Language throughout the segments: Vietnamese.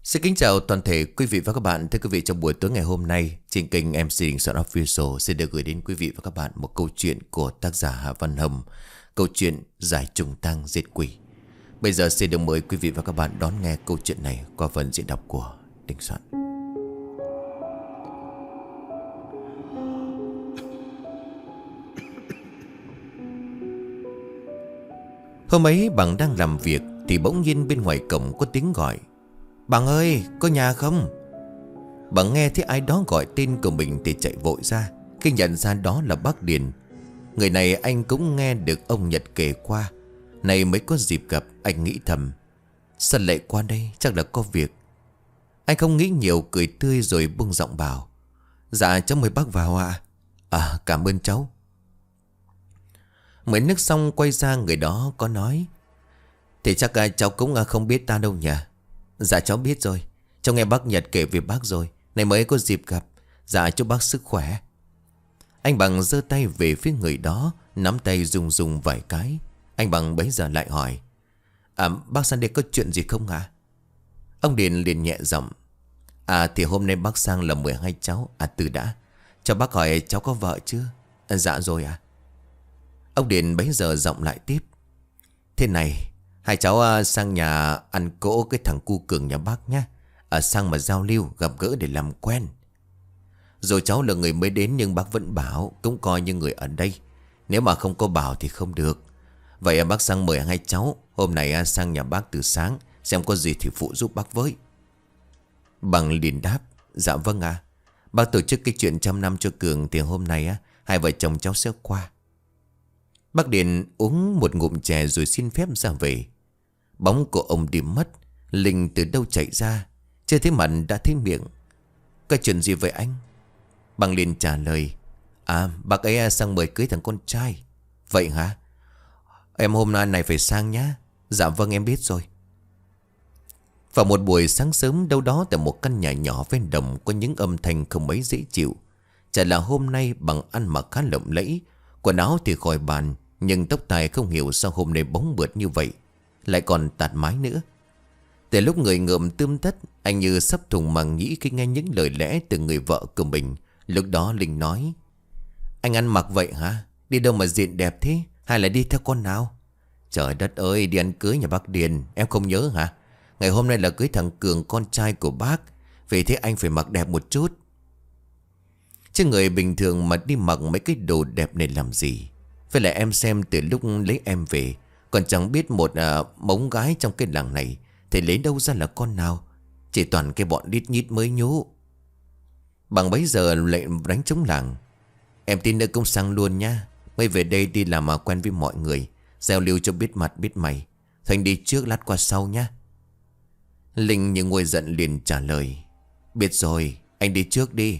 Xin kính chào toàn thể quý vị và các bạn. Thưa quý vị, trong buổi tối ngày hôm nay, trên kênh MC Đình Soạn Official sẽ được gửi đến quý vị và các bạn một câu chuyện của tác giả Hà Văn Hồng. Câu chuyện Giải trùng tang diệt quỷ. Bây giờ xin được mời quý vị và các bạn đón nghe câu chuyện này qua phần diễn đọc của Đình Soạn. Hôm ấy Bằng đang làm việc thì bỗng nhiên bên ngoài cổng có tiếng gọi: "Bằng ơi, có nhà không?" Bằng nghe thấy ai đó gọi tên của mình thì chạy vội ra. Khi nhận ra đó là bác Điền. Người này anh cũng nghe được ông Nhật kể qua. Này mới có dịp gặp, anh nghĩ thầm: sao lại qua đây, chắc là có việc. Anh không nghĩ nhiều, cười tươi rồi buông giọng bảo: "Dạ cháu mời bác vào ạ." "À, cảm ơn cháu." Mới nước xong quay ra, người đó có nói: "Thì chắc cháu cũng không biết ta đâu nhỉ?" "Dạ cháu biết rồi, cháu nghe bác Nhật kể về bác rồi, này mới có dịp gặp. Dạ chúc bác sức khỏe." Anh Bằng giơ tay về phía người đó, nắm tay rung rung vài cái. Anh Bằng bấy giờ lại hỏi: "Bác sang đây có chuyện gì không ạ?" Ông Điền liền nhẹ giọng: Thì hôm nay bác sang là 12 cháu. Từ đã, cho bác hỏi cháu có vợ chưa?" "Dạ rồi ạ." Ông Điền bấy giờ giọng lại tiếp: "Thế này, hai cháu sang nhà ăn cỗ cái thằng cu Cường nhà bác nhé. Sang mà giao lưu gặp gỡ để làm quen. Rồi cháu là người mới đến nhưng bác vẫn bảo, cũng coi như người ở đây. Nếu mà không có bảo thì không được. Vậy bác sang mời hai cháu. Hôm nay sang nhà bác từ sáng, xem có gì thì phụ giúp bác với." Bằng liền đáp: "Dạ vâng ạ. Bác tổ chức cái chuyện trăm năm cho Cường thì hôm nay hai vợ chồng cháu sẽ qua." Bác Điền uống một ngụm chè rồi xin phép ra về. Bóng của ông đi mất. Linh từ đâu chạy ra, chưa thấy mặt đã thấy miệng: "Cái chuyện gì vậy anh?" Bằng liền trả lời: "Bác ấy sang mời cưới thằng con trai." "Vậy hả? Em hôm nay này phải sang nhá." "Dạ vâng em biết rồi." Vào một buổi sáng sớm, đâu đó tại một căn nhà nhỏ ven đồng, có những âm thanh không mấy dễ chịu. Chả là hôm nay Bằng ăn mặc khá lộng lẫy, quần áo thì khỏi bàn, nhưng tóc tai không hiểu sao hôm nay bóng bượt như vậy, lại còn tạt mái nữa. Từ lúc người ngợm tươm tất, anh như sắp thùng màng nhĩ khi nghe những lời lẽ từ người vợ của mình. Lúc đó Linh nói: "Anh ăn mặc vậy hả? Đi đâu mà diện đẹp thế? Hay là đi theo con nào?" "Trời đất ơi, đi ăn cưới nhà bác Điền, em không nhớ hả? Ngày hôm nay là cưới thằng Cường, con trai của bác. Vì thế anh phải mặc đẹp một chút. Chứ người bình thường mà đi mặc mấy cái đồ đẹp này làm gì? Phải là em xem từ lúc lấy em về, còn chẳng biết một mống gái trong cái làng này thì lấy đâu ra là con nào. Chỉ toàn cái bọn đít nhít mới nhú." Bằng bấy giờ lại đánh trống làng: "Em tin nữa cũng sang luôn nha. Mới về đây đi làm mà quen với mọi người, giao lưu cho biết mặt biết mày. Thành đi trước lát qua sau nha." Linh như nguôi giận liền trả lời: "Biết rồi, anh đi trước đi."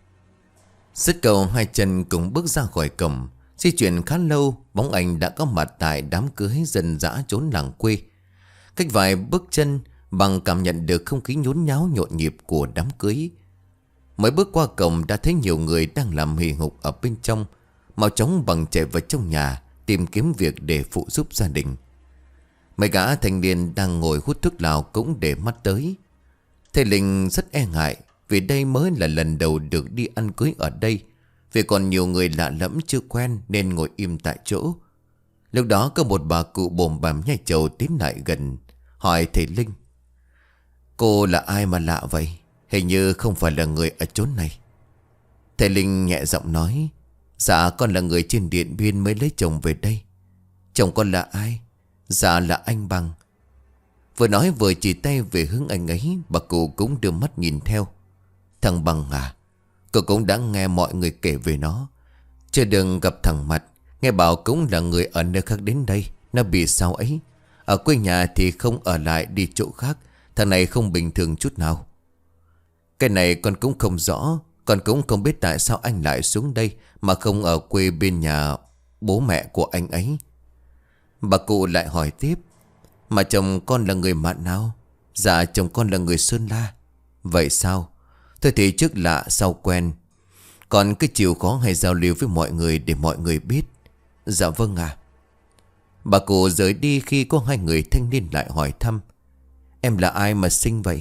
Dứt câu, hai chân cùng bước ra khỏi cổng. Di chuyển khá lâu, bóng anh đã có mặt tại đám cưới dân dã chốn làng quê. Cách vài bước chân, Bằng cảm nhận được không khí nhốn nháo nhộn nhịp của đám cưới. Mới bước qua cổng đã thấy nhiều người đang làm hì hục ở bên trong. Mau chóng Bằng chạy vào trong nhà tìm kiếm việc để phụ giúp gia đình. Mấy gã thanh niên đang ngồi hút thuốc lào cũng để mắt tới. Thầy Linh rất e ngại, vì đây mới là lần đầu được đi ăn cưới ở đây. Vì còn nhiều người lạ lẫm chưa quen nên ngồi im tại chỗ. Lúc đó có một bà cụ bồm bàm nhai trầu tiến lại gần, hỏi thầy Linh: "Cô là ai mà lạ vậy? Hình như không phải là người ở chốn này." Thầy Linh nhẹ giọng nói: "Dạ con là người trên Điện Biên mới lấy chồng về đây." "Chồng con là ai?" "Dạ là anh Bằng." Vừa nói vừa chỉ tay về hướng anh ấy. Bà cụ cũng đưa mắt nhìn theo. "Thằng Bằng à? Cậu cũng đã nghe mọi người kể về nó. Chưa đừng gặp thằng Mặt, nghe bảo cũng là người ở nơi khác đến đây. Nó bị sao ấy? Ở quê nhà thì không ở lại, đi chỗ khác. Thằng này không bình thường chút nào." "Cái này con cũng không rõ. Con cũng không biết tại sao anh lại xuống đây mà không ở quê bên nhà bố mẹ của anh ấy." Bà cụ lại hỏi tiếp: "Mà chồng con là người mạn nào?" "Dạ chồng con là người Sơn La." "Vậy sao? Thôi thì trước lạ sau quen. Còn cái chịu khó hay giao lưu với mọi người để mọi người biết." "Dạ vâng ạ." Bà cụ rời đi khi có hai người thanh niên lại hỏi thăm: "Em là ai mà xinh vậy?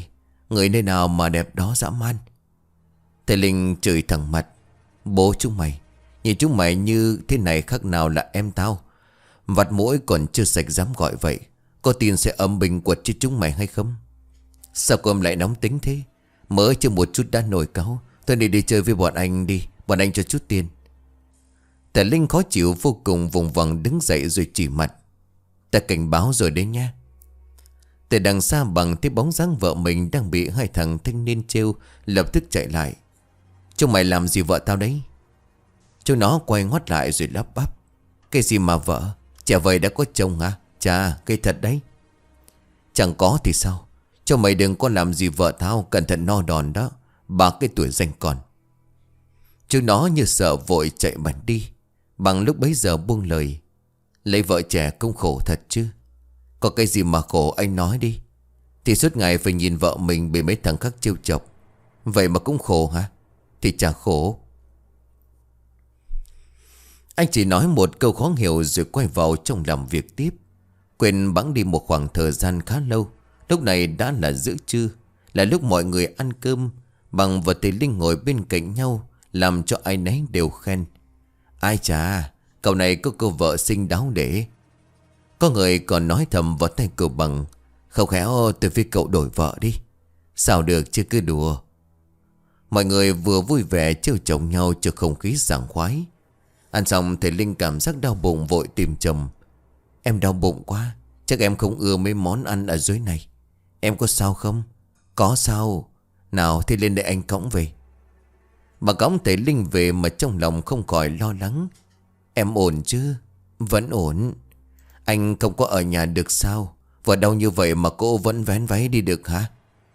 Người nơi nào mà đẹp đó dã man. Thầy Linh chửi thẳng mặt. Bố chúng mày, nhìn chúng mày như thế này khác nào là em tao. Vặt mũi còn chưa sạch dám gọi vậy. Có tin sẽ âm bình quật cho chúng mày hay không? Sao cơm lại nóng tính thế? Mới chưa một chút đã nổi cáu. Thôi đi chơi với bọn anh đi. Bọn anh cho chút tiền. Thầy Linh khó chịu vô cùng, vùng vằng đứng dậy rồi chỉ mặt. Ta cảnh báo rồi đấy nha. Từ đằng xa Bằng thấy bóng dáng vợ mình đang bị hai thằng thanh niên trêu, lập tức chạy lại. Chúng mày làm gì vợ tao đấy? Chúng nó quay ngoắt lại rồi lắp bắp. Cái gì mà vợ? Chả vậy đã có chồng hả? Chà, cây thật đấy. Chẳng có thì sao? Cho mày đừng có làm gì vợ tao, cẩn thận no đòn đó. Bà cái tuổi danh còn. Chúng nó như sợ vội chạy bắn đi. Bằng lúc bấy giờ buông lời. Lấy vợ trẻ cũng khổ thật chứ. Có cái gì mà khổ anh nói đi. Thì suốt ngày phải nhìn vợ mình bị mấy thằng khác trêu chọc. Vậy mà cũng khổ hả? Thì chả khổ. Anh chỉ nói một câu khó hiểu rồi quay vào trong làm việc tiếp. Quên bẵng đi một khoảng thời gian khá lâu. Lúc này đã là giữa trưa, là lúc mọi người ăn cơm. Bằng và thầy Linh ngồi bên cạnh nhau, làm cho ai nấy đều khen. Ai chà, cậu này có cô vợ xinh đáo để. Có người còn nói thầm vào tay cậu Bằng. Không khéo tôi với cậu đổi vợ đi. Sao được chứ, cứ đùa. Mọi người vừa vui vẻ trêu chọc nhau cho không khí sảng khoái. Ăn xong thầy Linh cảm giác đau bụng vội tìm chồng. Em đau bụng quá. Chắc em không ưa mấy món ăn ở dưới này. Em có sao không? Có sao. Nào thì lên đây anh cõng về. Bà cõng thầy Linh về mà trong lòng không khỏi lo lắng. Em ổn chứ? Vẫn ổn. Anh không có ở nhà được sao? Vợ đau như vậy mà cô vẫn vén váy đi được hả?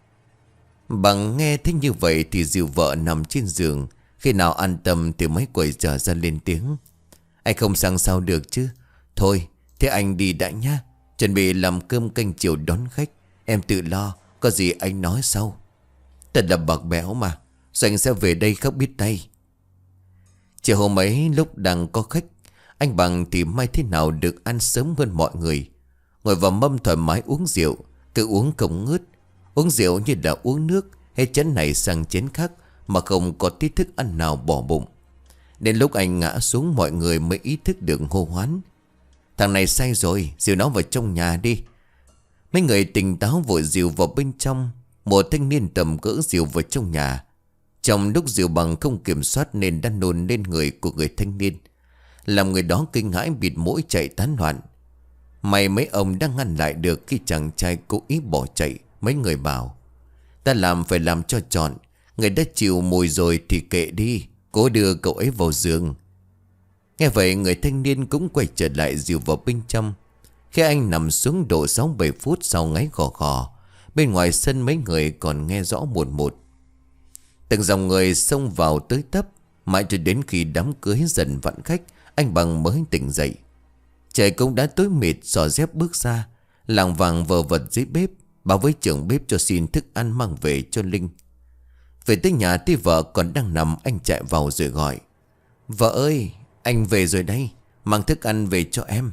Bằng nghe thích như vậy thì dìu vợ nằm trên giường. Khi nào an tâm thì mấy quầy trở ra lên tiếng. Anh không sang sao được chứ? Thôi thế anh đi đã nhá. Chuẩn bị làm cơm canh chiều đón khách. Em tự lo. Có gì anh nói sau. Thật là bạc bẽo mà. Rồi anh sẽ về đây khóc biết tay. Chiều hôm ấy lúc đang có khách, anh Bằng thì may thế nào được ăn sớm hơn mọi người. Ngồi vào mâm thoải mái uống rượu. Cứ uống không ngớt. Uống rượu như là uống nước. Hết chén này sang chén khác mà không có tí thức ăn nào bỏ bụng. Đến lúc anh ngã xuống mọi người mới ý thức được hô hoán. Thằng này say rồi, dìu nó vào trong nhà đi. Mấy người tỉnh táo vội dìu vào bên trong. Một thanh niên tầm cỡ dìu vào trong nhà. Trong lúc dìu Bằng không kiểm soát nên đã nôn lên người của người thanh niên, làm người đó kinh hãi bịt mũi chạy tán loạn. May mấy ông đang ngăn lại được khi chàng trai cố ý bỏ chạy. Mấy người bảo ta làm phải làm cho trọn. Người đã chịu mùi rồi thì kệ đi. Cố đưa cậu ấy vào giường. Nghe vậy người thanh niên cũng quay trở lại dìu vào bên trong. Khi anh nằm xuống độ 6-7 phút sau ngáy khò khò. Bên ngoài sân mấy người còn nghe rõ một. Từng dòng người xông vào tới tấp. Mãi cho đến khi đám cưới dần vặn khách, anh Bằng mới tỉnh dậy. Trời cũng đã tối mịt, xỏ dép bước ra, làng vàng vờ vật dưới bếp, báo với trưởng bếp cho xin thức ăn mang về cho Linh. Về tới nhà thì vợ còn đang nằm, anh chạy vào rồi gọi. Vợ ơi, anh về rồi đây, mang thức ăn về cho em.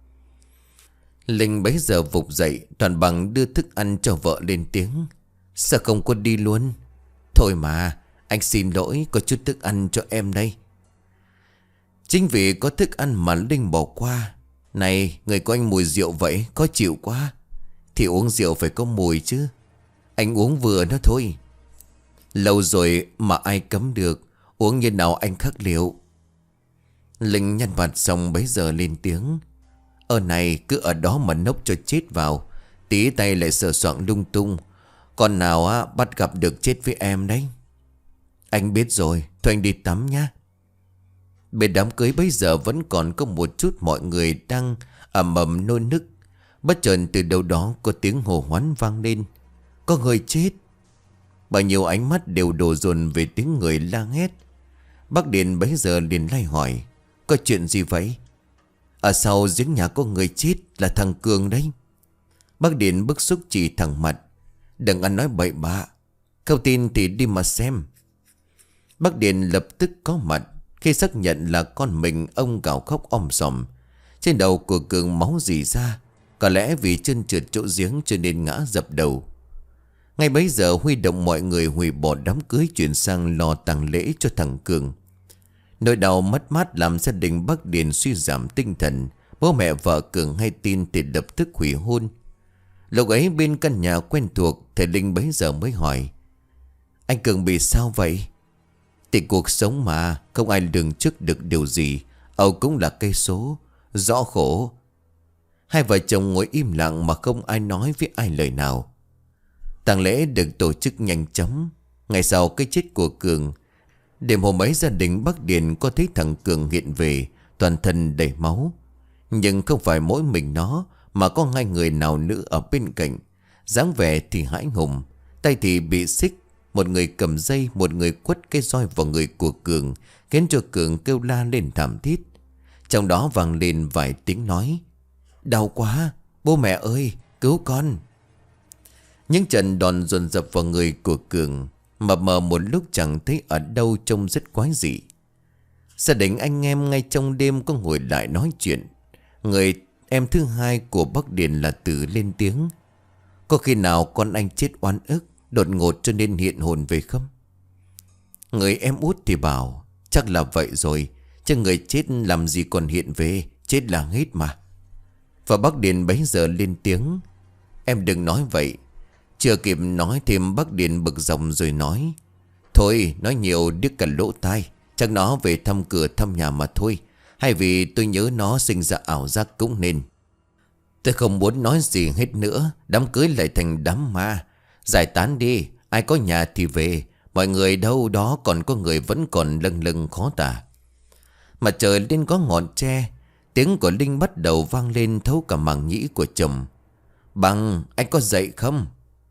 Linh bấy giờ vụt dậy, toàn Bằng đưa thức ăn cho vợ lên tiếng. Sao không có đi luôn? Thôi mà, anh xin lỗi, có chút thức ăn cho em đây. Chính vì có thức ăn mà Linh bỏ qua. Này, người có anh mùi rượu vậy, khó chịu quá. Thì uống rượu phải có mùi chứ. Anh uống vừa nó thôi. Lâu rồi mà ai cấm được. Uống như nào anh khắc liệu. Linh nhăn mặt xong bấy giờ lên tiếng. Này cứ ở đó mà nốc cho chết vào. Tí tay lại sờ soạng lung tung. Con nào bắt gặp được chết với em đấy. Anh biết rồi. Thôi anh đi tắm nhá. Bên đám cưới bấy giờ vẫn còn có một chút mọi người đang ầm ầm nôn nức. Bất chợt từ đâu đó có tiếng hô hoán vang lên. Có người chết. Bao nhiêu ánh mắt đều đổ dồn về tiếng người la hét. Bác Điền bấy giờ liền lay hỏi. Có chuyện gì vậy? Ở sau giếng nhà có người chết, là thằng Cường đấy. Bác Điền bức xúc chỉ thẳng mặt. Đừng ăn nói bậy bạ. Không tin thì đi mà xem. Bác Điền lập tức có mặt. Khi xác nhận là con mình, ông gào khóc om sòm. Trên đầu của Cường máu rỉ ra. Có lẽ vì chân trượt chỗ giếng cho nên ngã dập đầu. Ngay bấy giờ huy động mọi người hủy bỏ đám cưới, chuyển sang lo tang lễ cho thằng Cường. Nỗi đau mất mát làm gia đình bác Điền suy giảm tinh thần. Bố mẹ vợ Cường hay tin thì lập tức hủy hôn. Lúc ấy bên căn nhà quen thuộc, thầy Linh bấy giờ mới hỏi: anh Cường bị sao vậy? Thì cuộc sống mà, không ai lường trước được điều gì. Âu cũng là cây số, rõ khổ. Hai vợ chồng ngồi im lặng mà không ai nói với ai lời nào. Tang lễ được tổ chức nhanh chóng. Ngày sau cái chết của Cường, đêm hôm ấy gia đình bác Điền có thấy thằng Cường hiện về, toàn thân đầy máu. Nhưng không phải mỗi mình nó, mà có hai người nào nữa ở bên cạnh. Dáng vẻ thì hãi hùng, tay thì bị xích. Một người cầm dây, một người quất cái roi vào người của Cường, khiến cho Cường kêu la lên thảm thiết. Trong đó vang lên vài tiếng nói: đau quá, bố mẹ ơi, cứu con. Những trận đòn dồn dập vào người của Cường, mập mờ một lúc chẳng thấy ở đâu, trông rất quái dị. Gia đình anh em ngay trong đêm có ngồi lại nói chuyện. Người em thứ hai của bác Điền là Tử lên tiếng: có khi nào con anh chết oan ức, đột ngột cho nên hiện hồn về không? Người em út thì bảo: chắc là vậy rồi, chứ người chết làm gì còn hiện về, chết là hết mà. Và bác Điền bấy giờ lên tiếng: em đừng nói vậy. Chưa kịp nói thêm, bác Điền bực dọc rồi nói: thôi, nói nhiều điếc cả lỗ tai. Chắc nó về thăm cửa thăm nhà mà thôi, hay vì tôi nhớ nó sinh ra ảo giác cũng nên. Tôi không muốn nói gì hết nữa. Đám cưới lại thành đám ma. Giải tán đi, ai có nhà thì về. Mọi người đâu đó còn có người vẫn còn lâng lâng khó tả. Mặt trời lên có ngọn tre. Tiếng của Linh bắt đầu vang lên thấu cả màng nhĩ của chồng: Bằng, anh có dậy không?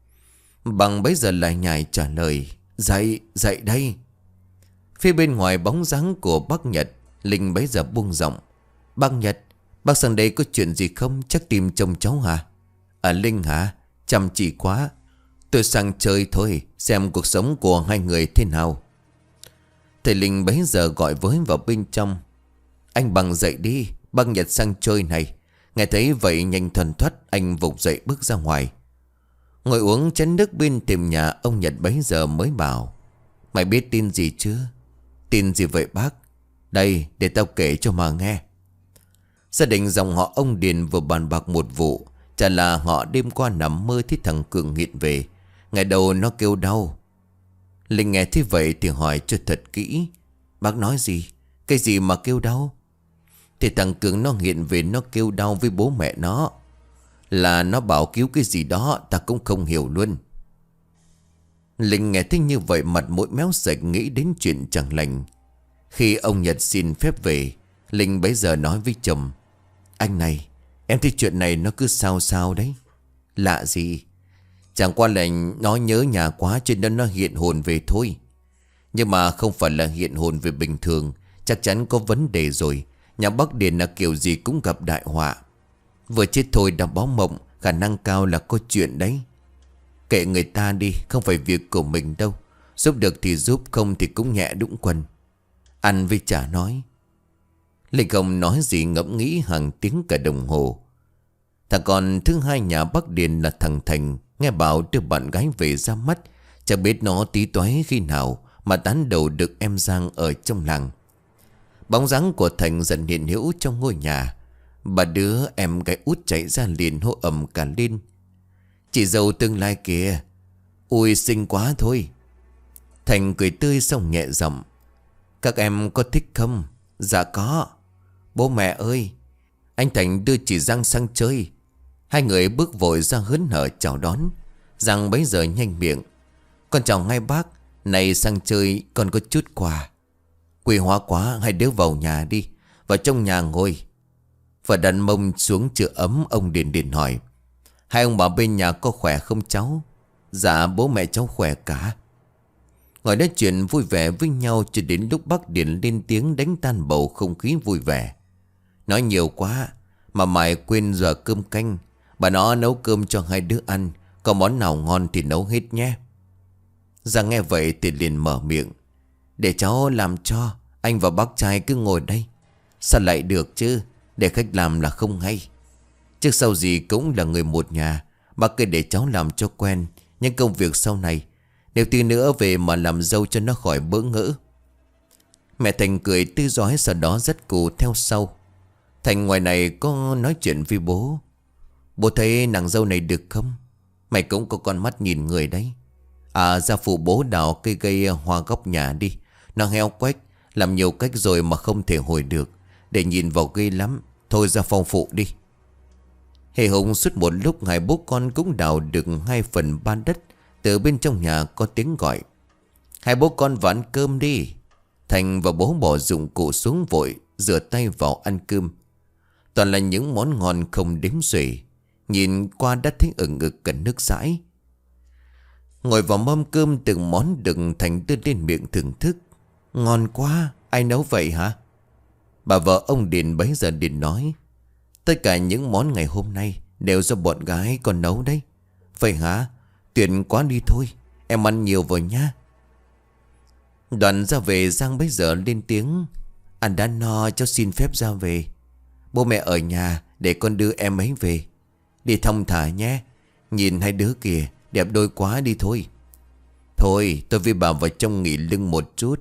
Bằng bấy giờ lại nhảy trả lời: dậy, dậy đây. Phía bên ngoài bóng dáng của bác Nhật, Linh bấy giờ buông giọng: bác Nhật, bác sang đây có chuyện gì không? Chắc tìm chồng cháu hả? À Linh hả? Chăm chỉ quá. Tôi sang chơi thôi, xem cuộc sống của hai người thế nào. Thầy Linh bấy giờ gọi với vào bên trong: anh Bằng dậy đi, bác Nhật sang chơi này. Nghe thấy vậy nhanh thuần thoắt, anh vụt dậy bước ra ngoài. Ngồi uống chén nước bên thềm nhà, ông Nhật bấy giờ mới bảo: mày biết tin gì chưa? Tin gì vậy bác? Đây, để tao kể cho mà nghe. Gia đình dòng họ ông Điền vừa bàn bạc một vụ. Chả là họ đêm qua nằm mơ thấy thằng Cường hiện về. Ngày đầu nó kêu đau. Linh nghe thế vậy thì hỏi cho thật kỹ: bác nói gì? Cái gì mà kêu đau? Thì thằng Cường nó hiện về, nó kêu đau với bố mẹ nó. Là nó bảo cứu cái gì đó, ta cũng không hiểu luôn. Linh nghe thấy như vậy mặt mũi méo sạch, nghĩ đến chuyện chẳng lành. Khi ông Nhật xin phép về, Linh bấy giờ nói với chồng: anh này, em thấy chuyện này nó cứ sao sao đấy. Lạ gì? Chẳng qua là nó nhớ nhà quá cho nên nó hiện hồn về thôi. Nhưng mà không phải là hiện hồn về bình thường. Chắc chắn có vấn đề rồi. Nhà bác Điền là kiểu gì cũng gặp đại họa. Vừa chết thôi đã báo mộng, khả năng cao là có chuyện đấy. Kệ người ta đi, không phải việc của mình đâu. Giúp được thì giúp, không thì cũng nhẹ đũng quần. Ăn với chả nói. Linh không nói gì, ngẫm nghĩ hàng tiếng cả đồng hồ. Thằng con thứ hai nhà bác Điền là thằng Thành, nghe bảo đưa bạn gái về ra mắt. Chẳng biết nó tí toái khi nào mà tán đầu được em Giang ở trong làng. Bóng dáng của Thành dần hiện hữu trong ngôi nhà. Bà đứa em gái út chạy ra liền hô ầm cả lên: chị dâu tương lai kìa. Ui xinh quá thôi. Thành cười tươi xong nhẹ giọng: các em có thích không? Dạ có. Bố mẹ ơi, anh Thành đưa chị Giang sang chơi. Hai người bước vội ra hớn hở chào đón. Giang bấy giờ nhanh miệng: con chào ngay bác. Này sang chơi con có chút quà. Quỳ hóa quá, hai đứa vào nhà đi. Vào trong nhà ngồi. Và đặt mông xuống chữa ấm, ông Điền Điền hỏi: hai ông bà bên nhà có khỏe không cháu? Dạ bố mẹ cháu khỏe cả. Ngồi nói chuyện vui vẻ với nhau cho đến lúc bác Điền lên tiếng đánh tan bầu không khí vui vẻ: nói nhiều quá mà mày quên giờ cơm canh. Bà nó nấu cơm cho hai đứa ăn. Có món nào ngon thì nấu hết nhé. Giang nghe vậy thì liền mở miệng: để cháu làm cho. Anh và bác trai cứ ngồi đây. Sao lại được chứ? Để khách làm là không hay. Trước sau gì cũng là người một nhà. Bác cứ để cháu làm cho quen. những công việc sau này. Nếu tí nữa về mà làm dâu cho nó khỏi bỡ ngỡ. Mẹ Thành cười tươi rói, sau đó dắt cụ theo sau. Thành ngoài này có nói chuyện với bố. Bố thấy nàng dâu này được không? Mày cũng có con mắt nhìn người đấy. À, ra phụ bố đào cây cây hoa góc nhà đi. Nó heo quách, làm nhiều cách rồi mà không thể hồi được. Để nhìn vào ghê lắm. Thôi ra phong phụ đi. Hề hùng suốt một lúc hai bố con cũng đào được 2/3 đất. Từ bên trong nhà có tiếng gọi. Hai bố con vào ăn cơm đi. Thành và bố bỏ dụng cụ xuống vội, rửa tay vào ăn cơm. Toàn là những món ngon không đếm xuể. Nhìn qua đã thấy ửng ực cả nước dãi. Ngồi vào mâm cơm, từng món đựng Thành đưa lên miệng thưởng thức. Ngon quá, ai nấu vậy hả? Bà vợ ông Điền bấy giờ Điền nói. Tất cả những món ngày hôm nay đều do bọn gái con nấu đấy. Vậy hả? Tuyệt quá đi thôi. Em ăn nhiều vào nha. Đoàn ra về, Giang bấy giờ lên tiếng. Anh đã no, cháu xin phép ra về. Bố mẹ ở nhà, để con đưa em ấy về. Đi thong thả nhé. Nhìn hai đứa kìa, đẹp đôi quá, đi thôi. Thôi tôi với bà vào trong nghỉ lưng một chút.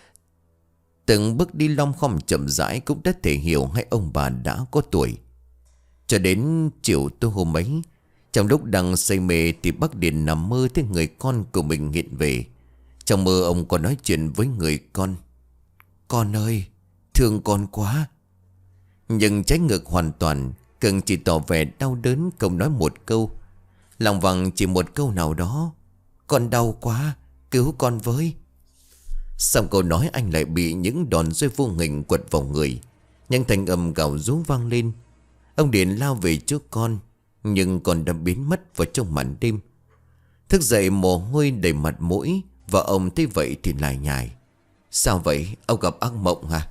Từng bước đi lom khom chậm rãi cũng đã thể hiểu hai ông bà đã có tuổi. Cho đến chiều tối hôm ấy, trong lúc đang say mê thì bác Điền nằm mơ thấy người con của mình hiện về. Trong mơ ông còn nói chuyện với người con. Con ơi, thương con quá. Nhưng trái ngược hoàn toàn, Cần chỉ tỏ vẻ đau đớn, không nói một câu. Lòng vằng chỉ một câu nào đó. Con đau quá, cứu con với. Xong câu nói anh lại bị những đòn roi vô hình quật vào người. Những thanh âm gào rú vang lên. Ông Điền lao về trước con, nhưng con đã biến mất vào trong màn đêm. Thức dậy mồ hôi đầy mặt mũi. Và ông thấy vậy thì lại nhải. Sao vậy, ông gặp ác mộng hả?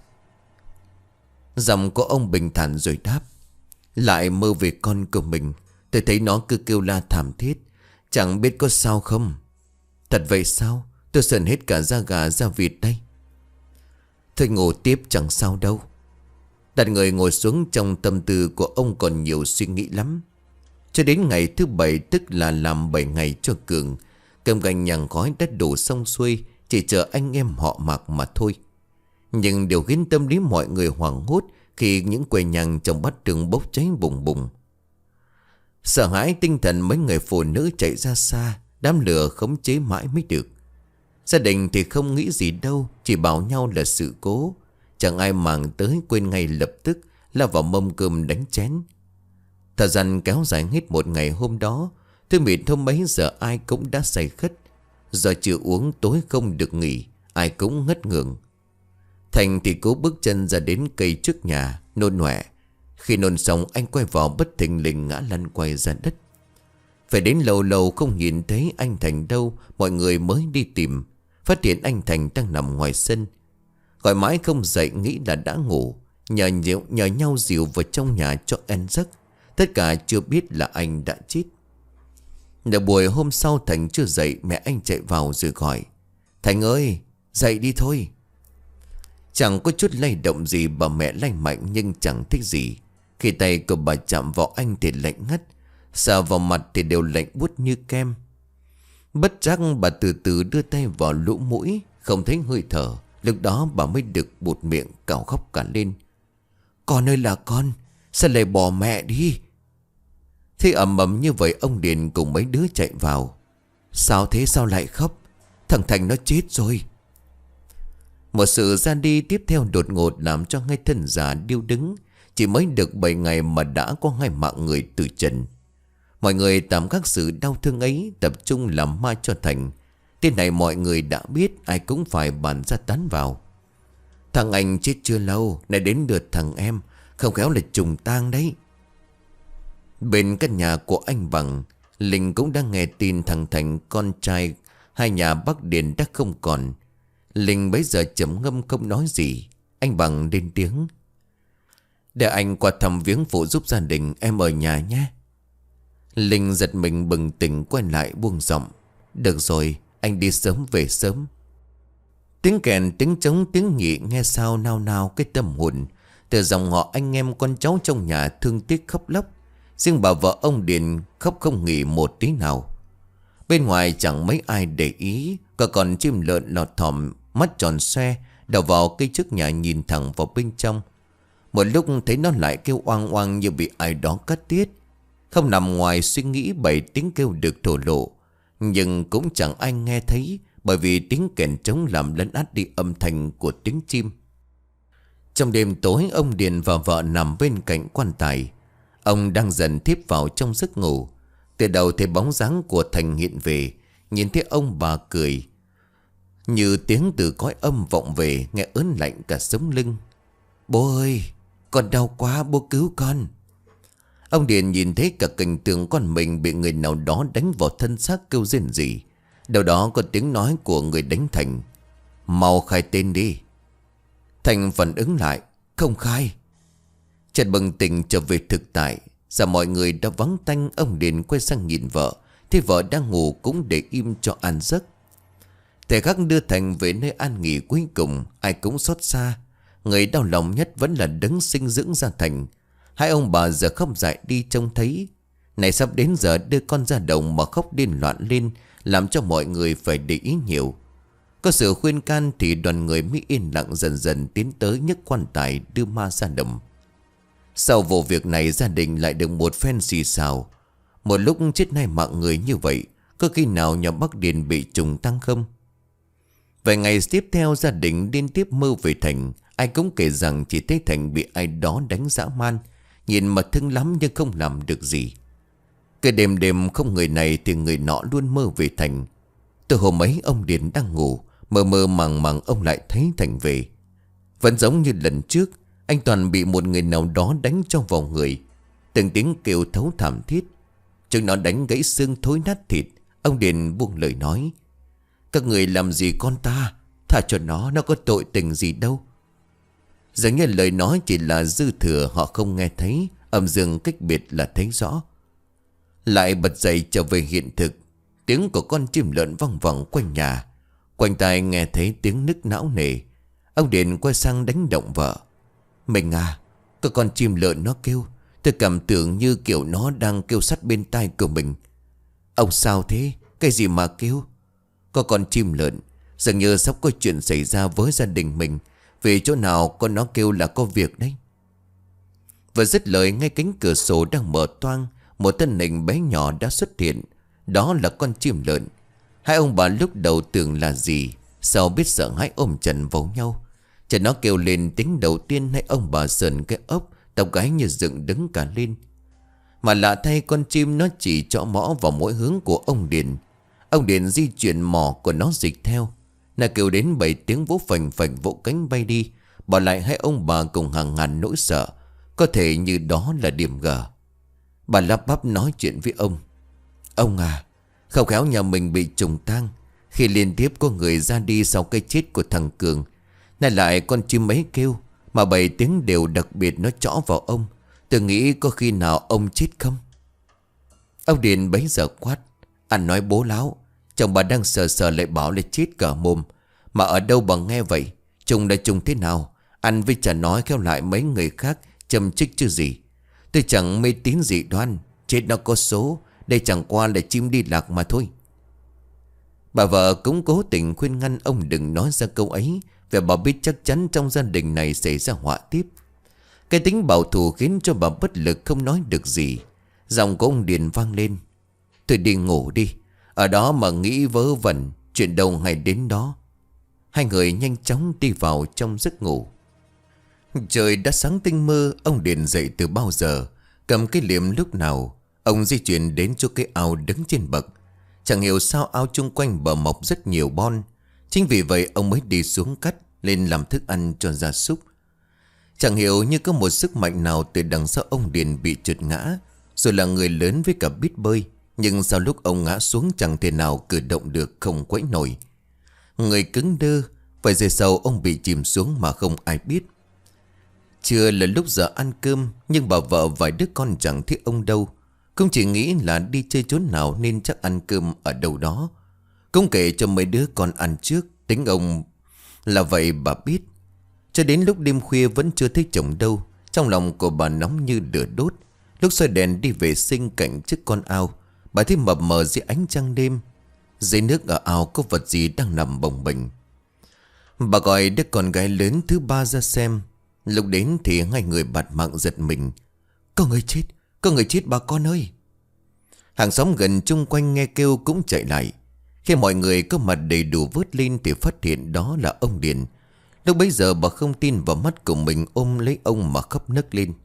Giọng của ông bình thản rồi đáp. Lại mơ về con của mình. Tôi thấy nó cứ kêu la thảm thiết. Chẳng biết có sao không. Thật vậy sao? Tôi sờn hết cả da gà da vịt đây. Thôi ngủ tiếp chẳng sao đâu. Đặt người ngồi xuống, trong tâm tư của ông còn nhiều suy nghĩ lắm. Cho đến ngày thứ 7, tức là làm 7 ngày cho Cường, cơm gành nhằng gói đất đổ xong xuôi, chỉ chờ anh em họ Mạc mà thôi. Nhưng điều khiến tâm lý mọi người hoảng hốt khi những quầy nhằng trong bát trường bốc cháy bùng bùng. Sợ hãi tinh thần, mấy người phụ nữ chạy ra xa, đám lửa khống chế mãi mới được. Gia đình thì không nghĩ gì đâu, chỉ bảo nhau là sự cố. Chẳng ai màng tới, quên ngay lập tức lao vào mâm cơm đánh chén. Thời gian kéo dài hết một ngày hôm đó. Tôi mịt hôm mấy giờ ai cũng đã say khất. Giờ chưa uống tối không được nghỉ, ai cũng ngất ngưởng. Thành thì cố bước chân ra đến cây trước nhà, nôn nọe. Khi nôn xong, anh quay vào bất thình lình ngã lăn quay ra đất. Phải đến lâu lâu không nhìn thấy anh Thành đâu, mọi người mới đi tìm. Phát hiện anh Thành đang nằm ngoài sân. Gọi mãi không dậy, nghĩ là đã ngủ. Nhờ nhau dìu vào trong nhà cho ăn giấc. Tất cả chưa biết là anh đã chết. Nửa buổi hôm sau Thành chưa dậy, mẹ anh chạy vào rồi gọi. Thành ơi, dậy đi thôi. Chẳng có chút lay động gì, bà mẹ lay mạnh nhưng chẳng thích gì. Khi tay của bà chạm vào anh thì lạnh ngắt, sờ vào mặt thì đều lạnh buốt như kem. Bất giác bà từ từ đưa tay vào lỗ mũi, không thấy hơi thở. Lúc đó bà mới được buột miệng cào khóc cả lên. Con ơi là con, sao lại bỏ mẹ đi? Thế ầm ầm như vậy, ông Điền cùng mấy đứa chạy vào. Sao thế, sao lại khóc? Thằng Thành nó chết rồi. Một sự ra đi tiếp theo đột ngột làm cho ngay thân già điêu đứng. Chỉ mới được 7 ngày mà đã có 2 mạng người từ trần. Mọi người tạm gác sự đau thương ấy, tập trung làm mai cho Thành. Tên này mọi người đã biết, ai cũng phải bàn ra tán vào. Thằng anh chết chưa lâu, này đến lượt thằng em, không khéo là trùng tang đấy. Bên căn nhà của anh Bằng, Linh cũng đang nghe tin thằng Thành, con trai hai nhà bác Điền đã không còn. Linh bấy giờ trầm ngâm không nói gì. Anh Bằng lên tiếng. Để anh qua thăm viếng phụ giúp gia đình, em ở nhà nhé. Linh giật mình bừng tỉnh, quay lại buông giọng. Được rồi, anh đi sớm về sớm. Tiếng kèn, tiếng trống, tiếng nhị nghe sao nao nao cái tâm hồn. Từ dòng họ anh em con cháu trong nhà thương tiếc khóc lóc. Riêng bà vợ ông Điền khóc không nghỉ một tí nào. Bên ngoài chẳng mấy ai để ý. Có con chim lợn lọt thỏm, mắt tròn xoe, đầu vào cây trước nhà nhìn thẳng vào bên trong. Một lúc thấy nó lại kêu oang oang như bị ai đó cắt tiết. Không nằm ngoài suy nghĩ bảy tiếng kêu được thổ lộ. Nhưng cũng chẳng ai nghe thấy, bởi vì tiếng kèn trống làm lấn át đi âm thanh của tiếng chim. Trong đêm tối, ông Điền và vợ nằm bên cạnh quan tài. Ông đang dần thiếp vào trong giấc ngủ. Từ đầu thấy bóng dáng của Thành hiện về. Nhìn thấy ông bà cười, như tiếng từ cõi âm vọng về, nghe ớn lạnh cả sống lưng. Bố ơi, con đau quá, bố cứu con. Ông Điền nhìn thấy cả cảnh tượng con mình bị người nào đó đánh vào thân xác kêu rên rỉ. Đầu đó có tiếng nói của người đánh Thành. Mau khai tên đi. Thành phản ứng lại. Không khai. Chợt bừng tỉnh trở về thực tại. Giờ mọi người đã vắng tanh. Ông Điền quay sang nhìn vợ. Thấy vợ đang ngủ cũng để im cho an giấc. Thầy khắc đưa Thành về nơi an nghỉ cuối cùng. Ai cũng xót xa. Người đau lòng nhất vẫn là đấng sinh dưỡng ra Thành. Hai ông bà giờ khóc dại đi trông thấy. Này sắp đến giờ đưa con ra đồng mà khóc điên loạn lên, làm cho mọi người phải để ý nhiều. Có sự khuyên can thì đoàn người mới yên lặng dần dần tiến tới nhấc quan tài đưa ma ra đồng. Sau vụ việc này gia đình lại được một phen xì xào. Một lúc chết nay mạng người như vậy, có khi nào nhà bác Điền bị trùng tăng không? Vài ngày tiếp theo gia đình liên tiếp mơ về Thành. Ai cũng kể rằng chỉ thấy Thành bị ai đó đánh dã man. Nhìn mà thương lắm nhưng không làm được gì. Cứ đêm đêm không người này thì người nọ luôn mơ về Thành. Từ hôm ấy ông Điền đang ngủ, mơ mơ màng màng ông lại thấy Thành về. Vẫn giống như lần trước, anh Toàn bị một người nào đó đánh cho vào người. Từng tiếng kêu thấu thảm thiết. Chúng nó đánh gãy xương thối nát thịt. Ông Điền buông lời nói. Các người làm gì con ta? Thả cho nó có tội tình gì đâu. Dường như lời nói chỉ là dư thừa, họ không nghe thấy. Âm dương cách biệt là thấy rõ. Lại bật dậy trở về hiện thực. Tiếng của con chim lợn vang vẳng quanh nhà. Quanh tai nghe thấy tiếng nức não nề. Ông Điền quay sang đánh động vợ. Mình à, có con chim lợn nó kêu. Tôi cảm tưởng như kiểu nó đang kêu sát bên tai của mình. Ông sao thế? Cái gì mà kêu? Có con chim lợn. Dường như sắp có chuyện xảy ra với gia đình mình. Vì chỗ nào con nó kêu là có việc đấy. Vừa dứt lời, ngay cánh cửa sổ đang mở toang, một thân hình bé nhỏ đã xuất hiện. Đó là con chim lợn. Hai ông bà lúc đầu tưởng là gì, sau biết sợ hãi ôm Trần vào nhau. Trần nó kêu lên tiếng đầu tiên, hai ông bà sờn cái ốc, tóc gái như dựng đứng cả lên. Mà lạ thay, con chim nó chỉ chõ mõ vào mỗi hướng của ông Điền. Ông Điền di chuyển mỏ của nó dịch theo. Nó kêu đến 7 tiếng vỗ phành phành vỗ cánh bay đi, bỏ lại hai ông bà cùng hàng ngàn nỗi sợ. Có thể như đó là điểm gở. Bà lắp bắp nói chuyện với ông. Ông à, không khéo nhà mình bị trùng tang. Khi liên tiếp có người ra đi sau cái chết của thằng Cường. Nay lại con chim ấy kêu, mà 7 tiếng đều đặc biệt nó chõ vào ông. Tôi nghĩ có khi nào ông chết không? Ông Điền bấy giờ quát. Anh nói bố láo. Chồng bà đang sờ sờ lại bảo là chết cả mồm. Mà ở đâu bà nghe vậy? Trùng là trùng thế nào? Anh với chả nói khéo lại mấy người khác châm chích chứ gì. Tôi chẳng mê tín dị đoan. Chết nó có số. Đây chẳng qua là chim đi lạc mà thôi. Bà vợ cũng cố tình khuyên ngăn ông đừng nói ra câu ấy. Vì bà biết chắc chắn trong gia đình này xảy ra họa tiếp. Cái tính bảo thủ khiến cho bà bất lực không nói được gì. Giọng của ông Điền vang lên. Tôi đi ngủ đi. Ở đó mà nghĩ vớ vẩn. Chuyện đâu hay đến đó. Hai người nhanh chóng đi vào trong giấc ngủ. Trời đã sáng tinh mơ. Ông Điền dậy từ bao giờ. Cầm cái liềm lúc nào. Ông di chuyển đến chỗ cái ao đứng trên bậc. Chẳng hiểu sao ao chung quanh bờ mọc rất nhiều bon. Chính vì vậy ông mới đi xuống cắt lên làm thức ăn cho gia súc. Chẳng hiểu như có một sức mạnh nào từ đằng sau ông Điền bị trượt ngã. Rồi là người lớn với cả biết bơi. Nhưng sau lúc ông ngã xuống chẳng thể nào cử động được, không quẫy nổi. Người cứng đơ. Vài giây sau ông bị chìm xuống mà không ai biết. Trưa là lúc giờ ăn cơm. Nhưng bà vợ và đứa con chẳng thấy ông đâu. Cũng chỉ nghĩ là đi chơi chốn nào nên chắc ăn cơm ở đâu đó. Cũng kể cho mấy đứa con ăn trước. Tính ông là vậy bà biết. Cho đến lúc đêm khuya vẫn chưa thấy chồng đâu. Trong lòng của bà nóng như lửa đốt. Lúc soi đèn đi vệ sinh cạnh chiếc con ao, bà thấy mập mờ dưới ánh trăng đêm. Dưới nước ở ao có vật gì đang nằm bồng bềnh. Bà gọi đứa con gái lớn thứ ba ra xem. Lúc đến thì hai người bạt mạng giật mình. Có người chết, có người chết bà con ơi. Hàng xóm gần chung quanh nghe kêu cũng chạy lại. Khi mọi người có mặt đầy đủ vớt lên thì phát hiện đó là ông Điền. Lúc bấy giờ bà không tin vào mắt của mình, ôm lấy ông mà khóc nấc lên.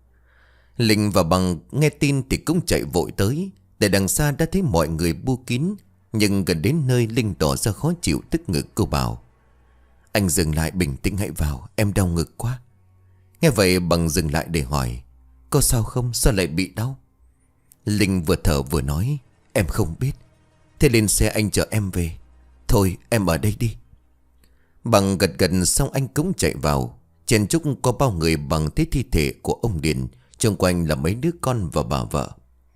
Linh và Bằng nghe tin thì cũng chạy vội tới. Để đằng xa đã thấy mọi người bu kín. Nhưng gần đến nơi Linh tỏ ra khó chịu tức ngực. Cô bảo: Anh dừng lại, bình tĩnh hãy vào, em đau ngực quá. Nghe vậy Bằng dừng lại để hỏi: Có sao không, sao lại bị đau? Linh vừa thở vừa nói: Em không biết. Thế lên xe anh chở em về. Thôi em ở đây đi. Bằng gật gật xong anh cũng chạy vào. Trên trúc có bao người bằng thấy thi thể của ông Điền. Xung quanh là mấy đứa con và bà vợ.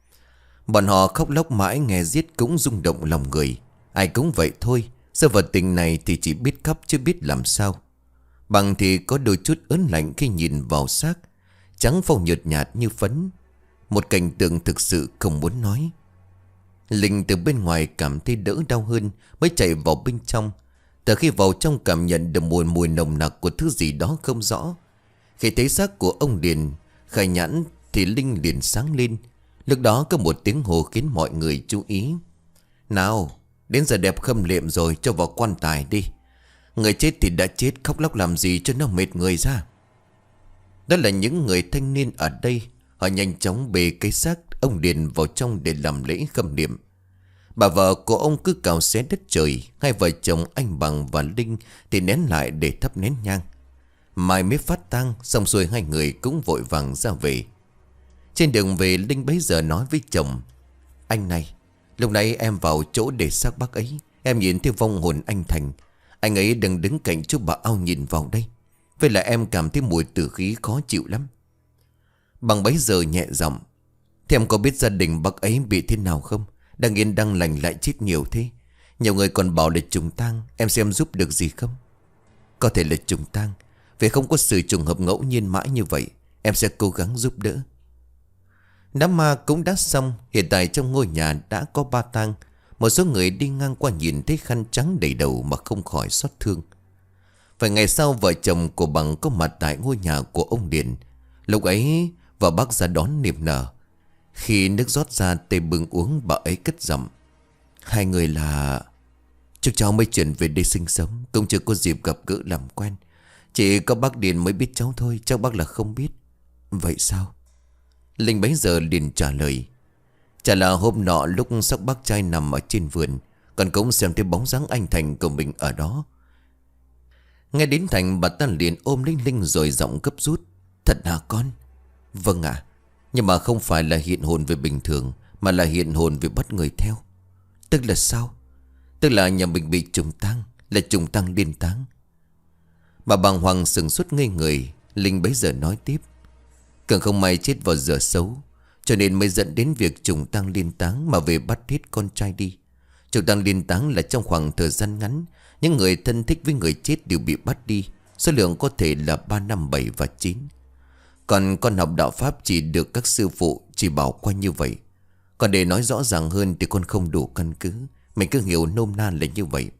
Bọn họ khóc lóc mãi, nghe giết cũng rung động lòng người. Ai cũng vậy thôi. Sơ vật tình này thì chỉ biết khóc chứ biết làm sao. Bằng thì có đôi chút ớn lạnh khi nhìn vào xác trắng phau nhợt nhạt như phấn. Một cảnh tượng thực sự không muốn nói. Linh từ bên ngoài cảm thấy đỡ đau hơn, mới chạy vào bên trong. Từ khi vào trong cảm nhận được mùi nồng nặc của thứ gì đó không rõ. Khi thấy xác của ông Điền khai nhãn thì Linh liền sáng lên. Lúc đó có một tiếng hô khiến mọi người chú ý. Nào, đến giờ đẹp khâm liệm rồi, cho vào quan tài đi. Người chết thì đã chết, khóc lóc làm gì cho nó mệt người ra. Đó là những người thanh niên ở đây. Họ nhanh chóng bê cái xác ông Điền vào trong để làm lễ khâm niệm. Bà vợ của ông cứ cào xé đất trời. Hai vợ chồng anh Bằng và Linh thì nén lại để thắp nén nhang. Mai mới phát tang, xong xuôi hai người cũng vội vàng ra về. Trên đường về Linh bấy giờ nói với chồng: Anh này, lúc nãy em vào chỗ để xác bác ấy, em nhìn thấy vong hồn anh Thành. Anh ấy đừng đứng cạnh chỗ bà ao nhìn vào đây. Vậy là em cảm thấy mùi tử khí khó chịu lắm. Bằng bấy giờ nhẹ giọng: Thế em có biết gia đình bác ấy bị thế nào không? Đang yên đang lành lại chết nhiều thế. Nhiều người còn bảo là trùng tang. Em xem giúp được gì không? Có thể là trùng tang. Vì không có sự trùng hợp ngẫu nhiên mãi như vậy. Em sẽ cố gắng giúp đỡ. Đám ma cũng đã xong. Hiện tại trong ngôi nhà đã có 3 tang. Một số người đi ngang qua nhìn thấy khăn trắng đầy đầu mà không khỏi xót thương. Vài ngày sau vợ chồng của Bằng có mặt tại ngôi nhà của ông Điền. Lúc ấy vợ bác ra đón niềm nở. Khi nước rót ra tê bưng uống, bà ấy cất giọng: Hai người là... Chúng cháu mới chuyển về đây sinh sống, cũng chưa có dịp gặp gỡ làm quen. Chỉ có bác Điền mới biết cháu thôi, chắc bác là không biết. Vậy sao? Linh bấy giờ liền trả lời: Chả là hôm nọ lúc xác bác trai nằm ở trên vườn, còn cũng xem thấy bóng dáng anh Thành của mình ở đó. Nghe đến Thành, bà ta liền ôm lấy Linh rồi giọng gấp rút: Thật hả con? Vâng ạ. Nhưng mà không phải là hiện hồn về bình thường, mà là hiện hồn về bắt người theo. Tức là sao? Tức là nhà mình bị trùng tang, là trùng tang liên táng. Bà bàng hoàng sừng sốt ngây người. Linh bấy giờ nói tiếp: Cường không may chết vào giờ xấu, cho nên mới dẫn đến việc trùng tang liên táng mà về bắt hết con trai đi. Trùng tang liên táng là trong khoảng thời gian ngắn, những người thân thích với người chết đều bị bắt đi. Số lượng có thể là 3, 5, 7 và 9. Còn con học đạo Pháp chỉ được các sư phụ chỉ bảo qua như vậy. Còn để nói rõ ràng hơn thì con không đủ căn cứ. Mình cứ hiểu nôm na là như vậy.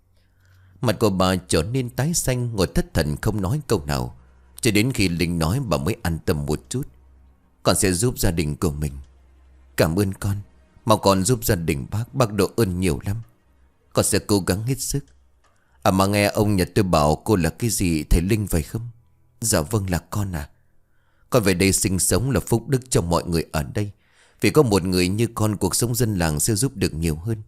Mặt của bà trở nên tái xanh, ngồi thất thần không nói câu nào. Cho đến khi Linh nói bà mới an tâm một chút. Con sẽ giúp gia đình của mình. Cảm ơn con. Mà con giúp gia đình bác độ ơn nhiều lắm. Con sẽ cố gắng hết sức. À mà nghe ông nhà tôi bảo cô là cái gì thầy Linh phải không? Dạ vâng, là con à. Con về đây sinh sống là phúc đức cho mọi người ở đây. Vì có một người như con, cuộc sống dân làng sẽ giúp được nhiều hơn.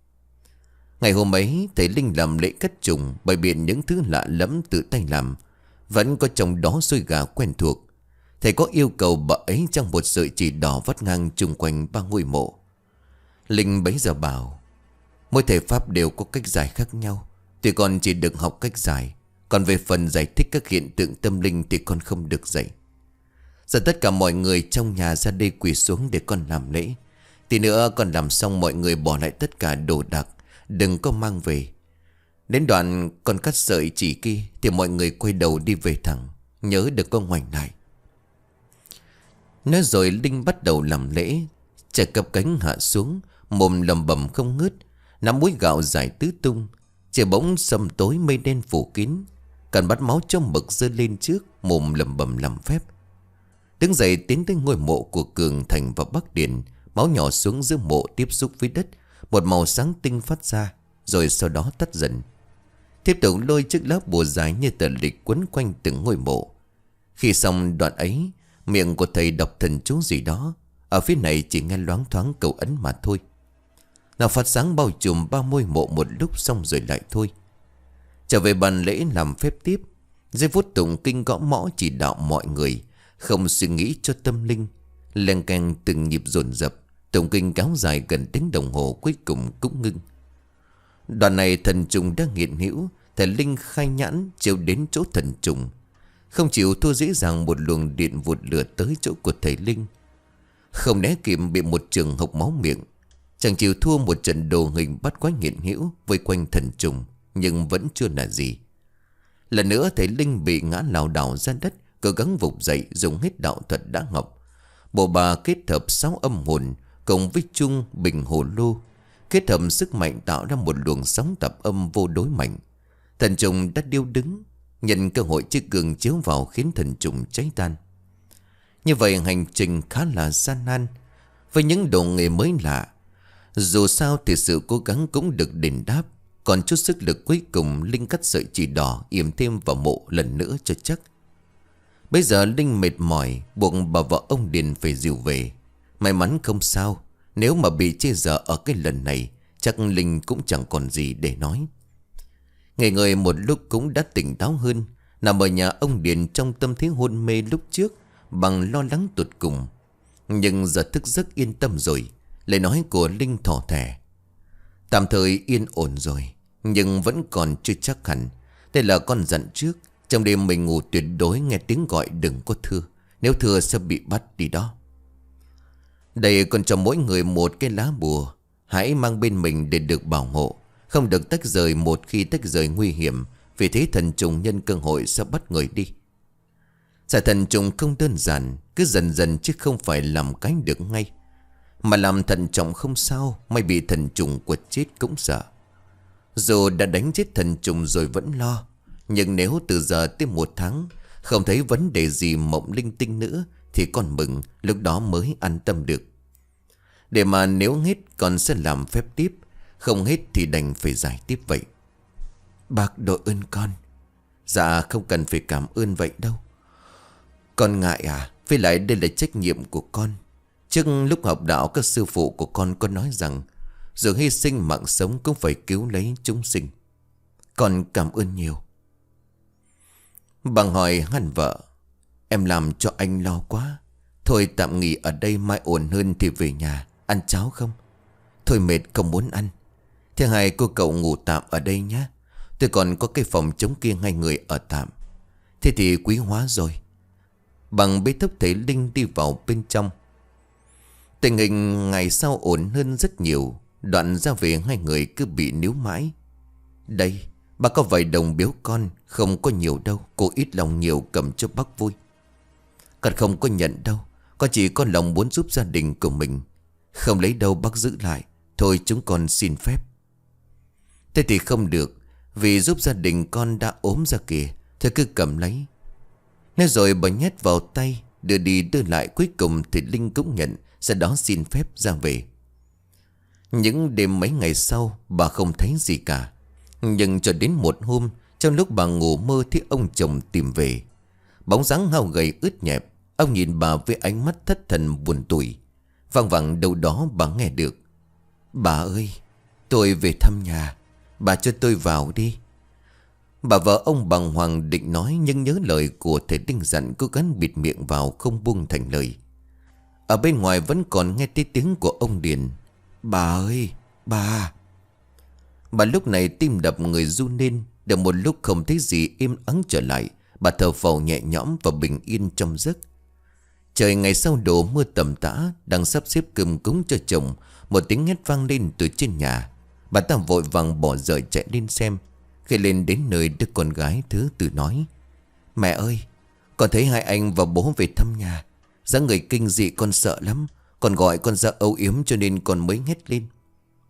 Ngày hôm ấy thầy Linh làm lễ cắt trùng, bày biện những thứ lạ lẫm tự tay làm. Vẫn có trong đó xôi gà quen thuộc. Thầy có yêu cầu bà ấy trang một sợi chỉ đỏ vắt ngang chung quanh 3 ngôi mộ. Linh bấy giờ bảo: Mỗi thầy Pháp đều có cách giải khác nhau, thì con chỉ được học cách giải. Còn về phần giải thích các hiện tượng tâm linh thì con không được dạy. Giờ tất cả mọi người trong nhà ra đây quỳ xuống để con làm lễ. Tí nữa con làm xong mọi người bỏ lại tất cả đồ đạc, đừng có mang về. Đến đoạn con cắt sợi chỉ kia thì mọi người quay đầu đi về thẳng. Nhớ đừng có ngoảnh lại. Nói rồi Linh bắt đầu làm lễ. Trẻ cập cánh hạ xuống, mồm lầm bầm không ngớt. nắm muối gạo dài tứ tung. Trời bỗng sầm tối mây đen phủ kín. Cần bắt máu trong mực giơ lên trước, mồm lẩm bẩm làm phép. Đứng dậy tiến tới ngôi mộ của Cường, Thành và Bắc Điền. Máu nhỏ xuống giữa mộ tiếp xúc với đất, một màu sáng tinh phát ra, rồi sau đó tắt dần. Tiếp tục lôi chiếc lá bùa dài như tờ lịch quấn quanh từng ngôi mộ. Khi xong đoạn ấy, miệng của thầy đọc thần chú gì đó. Ở phía này chỉ nghe loáng thoáng câu ấn mà thôi. Nào phát sáng bao trùm ba ngôi mộ một lúc xong rồi lại thôi. Trở về bàn lễ làm phép tiếp. Giây phút tụng kinh gõ mõ chỉ đạo mọi người, không suy nghĩ cho tâm linh. Leng keng từng nhịp dồn dập. Tụng kinh kéo dài gần tiếng đồng hồ, cuối cùng cũng ngưng. Đoạn này thần trùng đang hiện hữu. Thầy Linh khai nhãn chiếu đến chỗ thần trùng, không chịu thua dễ dàng một luồng điện vụt lửa tới chỗ của thầy Linh. Không né kịp bị một trường hộc máu miệng. Chẳng chịu thua một trận đồ hình bắt quái hiện hữu vây quanh thần trùng, nhưng vẫn chưa là gì. Lần nữa thầy Linh bị ngã lảo đảo ra đất, cố gắng vực dậy dùng hết đạo thuật đã học. Bộ bà kết hợp 6 âm hồn cùng với chung bình hồ lô, kết hợp sức mạnh tạo ra một luồng sóng tập âm vô đối mạnh. Thần trùng đã điêu đứng, nhận cơ hội chiếc gương chiếu vào khiến thần trùng cháy tan. Như vậy hành trình khá là gian nan với những đồ nghề mới lạ. Dù sao thì sự cố gắng cũng được đền đáp. Còn chút sức lực cuối cùng, Linh cắt sợi chỉ đỏ yểm thêm vào mộ lần nữa cho chắc. Bây giờ Linh mệt mỏi, buộc bà vợ ông Điền phải dìu về. May mắn không sao. Nếu mà bị chê dở ở cái lần này, chắc Linh cũng chẳng còn gì để nói. Ngày người một lúc cũng đã tỉnh táo hơn. Nằm ở nhà ông Điền trong tâm thế hôn mê lúc trước, bằng lo lắng tột cùng. Nhưng giờ thức giấc yên tâm rồi. Lời nói của Linh thỏ thẻ: tạm thời yên ổn rồi, nhưng vẫn còn chưa chắc hẳn. Đây là con dặn trước. Trong đêm mình ngủ tuyệt đối nghe tiếng gọi đừng có thưa. Nếu thưa sẽ bị bắt đi đó. Đây còn cho mỗi người một cái lá bùa. Hãy mang bên mình để được bảo hộ, không được tách rời. Một khi tách rời nguy hiểm, vì thế thần trùng nhân cơ hội sẽ bắt người đi. Giải thần trùng không đơn giản, cứ dần dần chứ không phải làm cái được ngay. Mà làm thận trọng không sao, may bị thần trùng quật chết cũng sợ. Dù đã đánh chết thần trùng rồi vẫn lo. Nhưng nếu từ giờ tới 1 tháng không thấy vấn đề gì mộng linh tinh nữa thì còn mừng, lúc đó mới an tâm được. Để mà nếu hết con sẽ làm phép tiếp, không hết thì đành phải giải tiếp vậy. Bác đội ơn con. Dạ không cần phải cảm ơn vậy đâu. Con ngại à? Với lại đây là trách nhiệm của con. Trước lúc học đạo, các sư phụ của con có nói rằng dù hy sinh mạng sống cũng phải cứu lấy chúng sinh. Con cảm ơn nhiều. Bằng hỏi hắn vợ: em làm cho anh lo quá. Thôi tạm nghỉ ở đây, mai ổn hơn thì về nhà ăn cháo không? Thôi mệt không muốn ăn. Thứ hai cô cậu ngủ tạm ở đây nhé. Tôi còn có cái phòng trống kia 2 người ở tạm. Thế thì quý hóa rồi. Bằng bế thốc thấy Linh đi vào bên trong. Tình hình ngày sau ổn hơn rất nhiều. Đoạn ra về 2 người cứ bị níu mãi. Đây, bà có vài đồng biếu con, không có nhiều đâu. Cô ít lòng nhiều cầm cho bác vui. Con không có nhận đâu. Con chỉ có lòng muốn giúp gia đình của mình. Không lấy đâu bác giữ lại. Thôi chúng con xin phép. Thế thì không được, vì giúp gia đình con đã ốm ra kìa. Thôi cứ cầm lấy. Nói rồi bà nhét vào tay, đưa đi đưa lại. Cuối cùng thì Linh cũng nhận, sau đó xin phép ra về. Những đêm mấy ngày sau, bà không thấy gì cả. Nhưng cho đến một hôm, trong lúc bà ngủ mơ thấy ông chồng tìm về. Bóng dáng hao gầy ướt nhẹp. Ông nhìn bà với ánh mắt thất thần buồn tủi. Văng vẳng đâu đó bà nghe được: bà ơi, tôi về thăm nhà. Bà cho tôi vào đi. Bà vợ ông bàng hoàng định nói, nhưng nhớ lời của thầy Linh dặn, cố gắng bịt miệng vào không buông thành lời. Ở bên ngoài vẫn còn nghe thấy tiếng của ông Điền: bà ơi, bà. Bà lúc này tim đập người run lên. Được một lúc không thấy gì, im ắng trở lại. Bà thở phào nhẹ nhõm và bình yên trong giấc. Trời ngày sau đổ mưa tầm tã. Đang sắp xếp cơm cúng cho chồng, một tiếng hét vang lên từ trên nhà. Bà ta vội vàng bỏ dậy chạy lên xem. Khi lên đến nơi, đứa con gái thứ tự nói: mẹ ơi, con thấy 2 anh và bố về thăm nhà. Dáng người kinh dị, con sợ lắm. Con gọi con ra âu yếm cho nên con mới hét lên.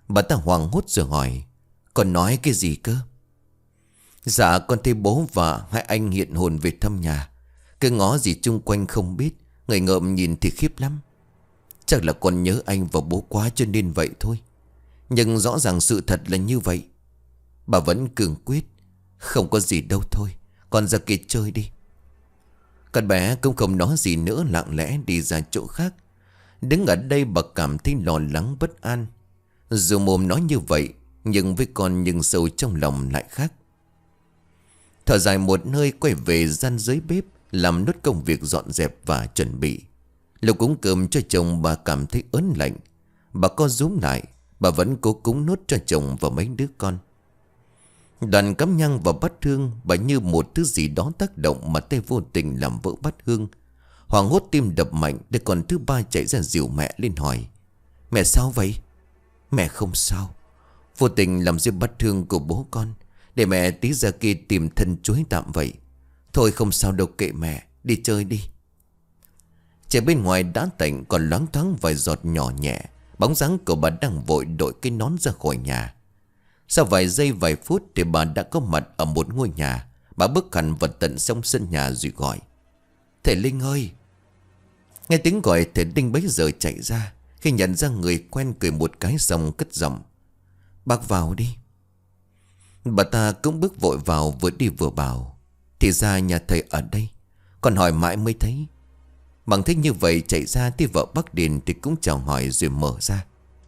Bà ta hoảng hốt rồi hỏi: Con nói cái gì cơ? Dạ con thấy bố và hai anh hiện hồn về thăm nhà. Cái ngó gì chung quanh không biết. Người ngợm nhìn thì khiếp lắm. Chắc là con nhớ anh và bố quá cho nên vậy thôi. Nhưng rõ ràng sự thật là như vậy. Bà vẫn cường quyết: Không có gì đâu thôi, con ra kia chơi đi. Con bé cũng không nói gì nữa, lặng lẽ đi ra chỗ khác. Đứng ở đây bà cảm thấy lo lắng bất an. Dù mồm nói như vậy, nhưng với con nhưng sâu trong lòng lại khác. Thở dài một hơi, quay về gian dưới bếp, làm nốt công việc dọn dẹp và chuẩn bị. Lúc cúng cơm cho chồng bà cảm thấy ớn lạnh. Bà co rúm lại. Bà vẫn cố cúng nốt cho chồng và mấy đứa con. Đoàn cắm nhang vào bát hương, bà như một thứ gì đó tác động mà tay vô tình làm vỡ bát hương. Hoảng hốt tim đập mạnh, để con thứ ba chạy ra dìu mẹ lên hỏi: Mẹ sao vậy? Mẹ không sao. Vô tình làm rơi bát hương của bố con. Để mẹ tí ra kia tìm thân chuối tạm vậy. Thôi không sao đâu, kệ mẹ, đi chơi đi. Trời bên ngoài đã tạnh, còn loáng thoáng vài giọt nhỏ nhẹ. Bóng dáng của bà đang vội đội cái nón ra khỏi nhà. Sau vài giây vài phút thì bà đã có mặt ở một ngôi nhà. Bà bước hẳn vào tận trong sân nhà rồi gọi: Thầy Linh ơi! Nghe tiếng gọi, thầy Linh bấy giờ chạy ra. Khi nhận ra người quen, cười một cái xong cất giọng: Bác vào đi. Bà ta cũng bước vội vào, vừa đi vừa bảo: Thì ra nhà thầy ở đây. Còn hỏi mãi mới thấy. Bằng thích như vậy chạy ra thì vợ bác Điền thì cũng chào hỏi rồi mở ra.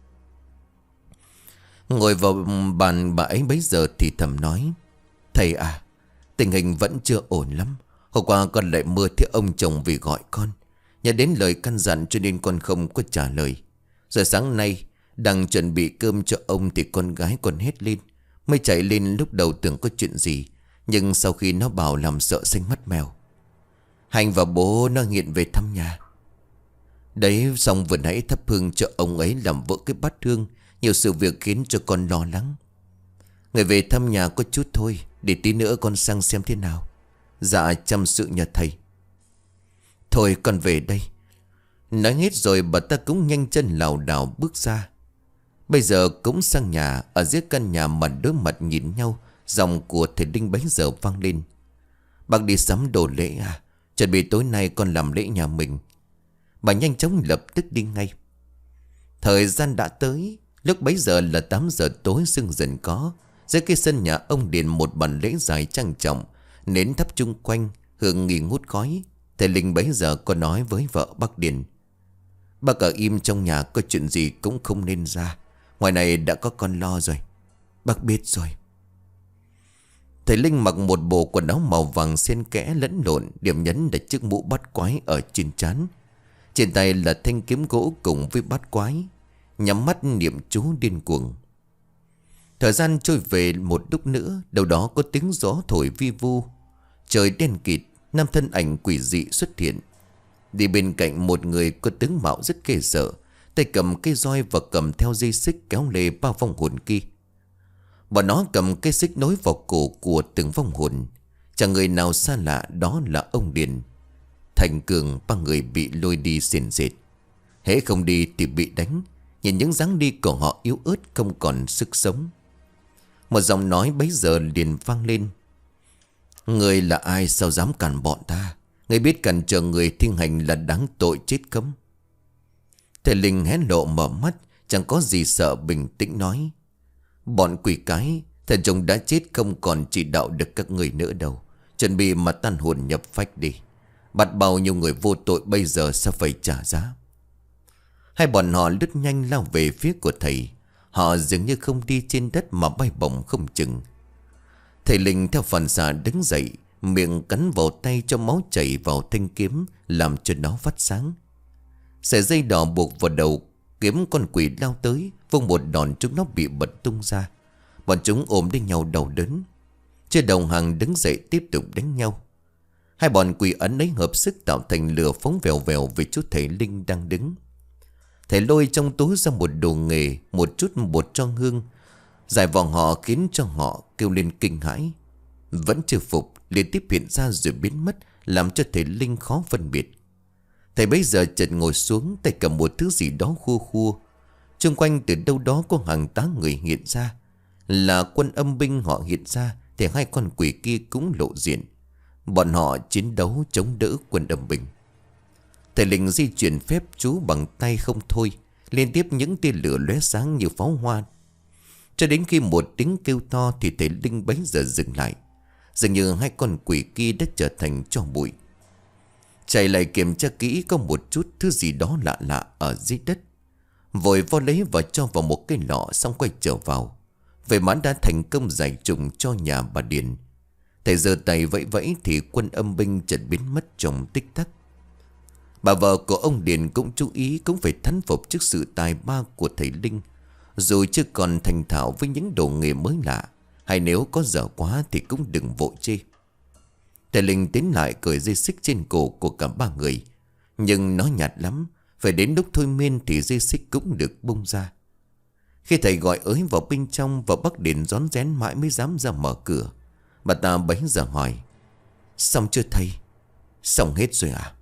Ngồi vào bàn, bà ấy bấy giờ thì thầm nói: Thầy à, tình hình vẫn chưa ổn lắm. Hôm qua con lại mơ thấy ông chồng vì gọi con. Nhớ đến lời căn dặn cho nên con không có trả lời. Giờ sáng nay đang chuẩn bị cơm cho ông thì con gái con hét lên. Mới chạy lên, lúc đầu tưởng có chuyện gì, nhưng sau khi nó bảo làm sợ xanh mắt mèo. Hành và bố nó nghiện về thăm nhà. Đấy, xong vừa nãy thắp hương cho ông ấy làm vỡ cái bát hương. Nhiều sự việc khiến cho con lo lắng. Người về thăm nhà có chút thôi, để tí nữa con sang xem thế nào. Dạ chăm sự nhờ thầy. Thôi con về đây. Nói hết rồi bà ta cũng nhanh chân lảo đảo bước ra. Bây giờ cũng sang nhà. Ở dưới căn nhà mặt đối mặt nhìn nhau, giọng của thầy Linh bấy giờ vang lên: Bác đi sắm đồ lễ à? Chuẩn bị tối nay con làm lễ nhà mình. Bà nhanh chóng lập tức đi ngay. Thời gian đã tới. Lúc bấy giờ là 8 giờ tối, sương dần có. Dưới cái sân nhà ông Điền, một bàn lễ dài trang trọng, nến thắp chung quanh, hương nghi ngút khói. Thầy Linh bấy giờ có nói với vợ bác Điền: Bác ở im trong nhà, có chuyện gì cũng không nên ra. Ngoài này đã có con lo rồi. Bác biết rồi. Thầy Linh mặc một bộ quần áo màu vàng xen kẽ lẫn lộn. Điểm nhấn là chiếc mũ bắt quái ở trên trán. Trên tay là thanh kiếm gỗ cùng với bát quái. Nhắm mắt niệm chú điên cuồng. Thời gian trôi về một lúc nữa. Đâu đó có tiếng gió thổi vi vu. Trời đen kịt. Năm thân ảnh quỷ dị xuất hiện. Đi bên cạnh một người có tướng mạo rất ghê sợ. Tay cầm cây roi và cầm theo dây xích kéo lê bao vong hồn kia. Bọn nó cầm cây xích nối vào cổ của từng vong hồn. Chẳng người nào xa lạ, đó là ông Điền. Thành Cường, ba người bị lôi đi xiển xệt. Hễ không đi thì bị đánh. Nhìn những dáng đi của họ yếu ớt, không còn sức sống. Một giọng nói bấy giờ liền vang lên: Người là ai, sao dám cản bọn ta? Người biết cản trở người thi hành là đáng tội chết cấm. Thầy Linh hé lộ mở mắt, chẳng có gì sợ, bình tĩnh nói: Bọn quỷ cái, thần chồng đã chết, không còn chỉ đạo được các người nữa đâu. Chuẩn bị mà tan hồn nhập phách đi. Bắt bao nhiêu người vô tội bây giờ sẽ phải trả giá. Hai bọn họ lướt nhanh lao về phía của thầy. Họ dường như không đi trên đất mà bay bổng không chừng. Thầy Linh theo phản xạ đứng dậy, miệng cắn vào tay cho máu chảy vào thanh kiếm, làm cho nó phát sáng. Sợi dây đỏ buộc vào đầu kiếm con quỷ lao tới, vung một đòn chúng nó bị bật tung ra. Bọn chúng ôm lấy nhau đau đớn. Chưa đồng hàng đứng dậy tiếp tục đánh nhau. Hai bọn quỷ ấn ấy hợp sức tạo thành lửa phóng vèo vèo về chỗ thầy Linh đang đứng. Thầy lôi trong túi ra một đồ nghề, một chút bột cho hương, giải vào họ khiến cho họ kêu lên kinh hãi. Vẫn chưa phục, liên tiếp hiện ra rồi biến mất, làm cho thầy Linh khó phân biệt. Thầy bấy giờ chợt ngồi xuống, tay cầm một thứ gì đó khua khua. Xung quanh từ đâu đó có hàng tá người hiện ra. Là quân âm binh họ hiện ra thì hai con quỷ kia cũng lộ diện. Bọn họ chiến đấu chống đỡ quân âm binh. Thầy Linh di chuyển phép chú bằng tay không thôi. Liên tiếp những tia lửa lóe sáng như pháo hoa. Cho đến khi một tiếng kêu to thì thầy Linh bấy giờ dừng lại. Dường như hai con quỷ kia đã trở thành tro bụi. Chạy lại kiểm tra kỹ có một chút thứ gì đó lạ lạ ở dưới đất. Vội vo lấy và cho vào một cái lọ xong quay trở vào. Vậy mà đã thành công giải trùng cho nhà bà Điền. Thầy giơ tay vẫy vẫy thì quân âm binh chợt biến mất trong tích tắc. Bà vợ của ông Điền cũng chú ý, cũng phải thán phục trước sự tài ba của thầy Linh. Dù chưa còn thành thạo với những đồ nghề mới lạ, hay nếu có dở quá thì cũng đừng vội chê. Thầy Linh tiến lại cởi dây xích trên cổ của cả ba người. Nhưng nó nhạt lắm, phải đến lúc thôi miên thì dây xích cũng được bung ra. Khi thầy gọi ới vào bên trong và bác Điền rón rén mãi mới dám ra mở cửa. Bà ta bấy giờ hỏi: "Xong chưa thầy? Xong hết rồi à?"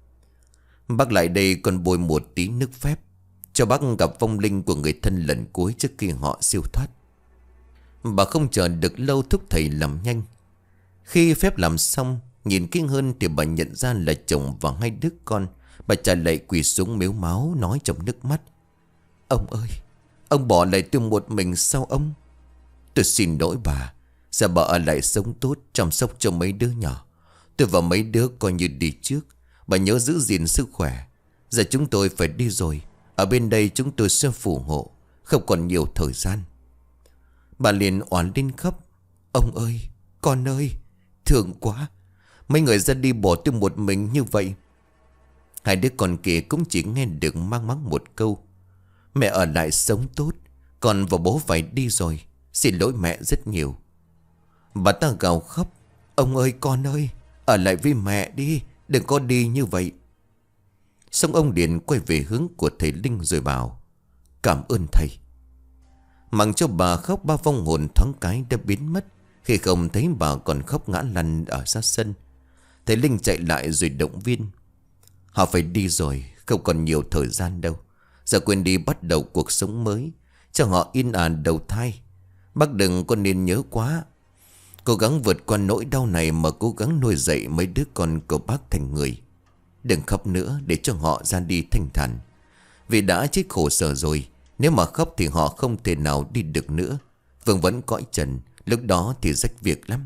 Bác lại đây còn bồi một tí nước phép, cho bác gặp vong linh của người thân lần cuối trước khi họ siêu thoát. Bà không chờ được lâu thúc thầy làm nhanh. Khi phép làm xong, nhìn kỹ hơn thì bà nhận ra là chồng và hai đứa con. Bà trả lại quỳ xuống mếu máo nói trong nước mắt: "Ông ơi, ông bỏ lại tôi một mình sao ông? Tôi xin lỗi bà. Giờ bà ở lại sống tốt, chăm sóc cho mấy đứa nhỏ. Tôi và mấy đứa coi như đi trước. Bà nhớ giữ gìn sức khỏe. Giờ chúng tôi phải đi rồi. Ở bên đây chúng tôi sẽ phù hộ. Không còn nhiều thời gian." Bà liền oán lên khóc: "Ông ơi, con ơi, thương quá. Mấy người ra đi bỏ tôi một mình như vậy." Hai đứa con kia cũng chỉ nghe được mang mắng một câu: "Mẹ ở lại sống tốt, con và bố phải đi rồi. Xin lỗi mẹ rất nhiều." Bà ta gào khóc: "Ông ơi, con ơi, ở lại với mẹ đi, đừng có đi như vậy." Xong ông Điền quay về hướng của thầy Linh rồi bảo: "Cảm ơn thầy." Mặc cho bà khóc, ba vong hồn thoáng cái đã biến mất. Khi không thấy bà còn khóc ngã lăn ở sát sân, thầy Linh chạy lại rồi động viên: "Họ phải đi rồi, không còn nhiều thời gian đâu. Giờ quên đi, bắt đầu cuộc sống mới, cho họ yên ổn đầu thai. Bác đừng có nên nhớ quá. Cố gắng vượt qua nỗi đau này mà cố gắng nuôi dạy mấy đứa con của bác thành người. Đừng khóc nữa, để cho họ ra đi thanh thản. Vì đã chết khổ sở rồi, nếu mà khóc thì họ không thể nào đi được nữa. Vương vẫn cõi trần, lúc đó thì rách việc lắm."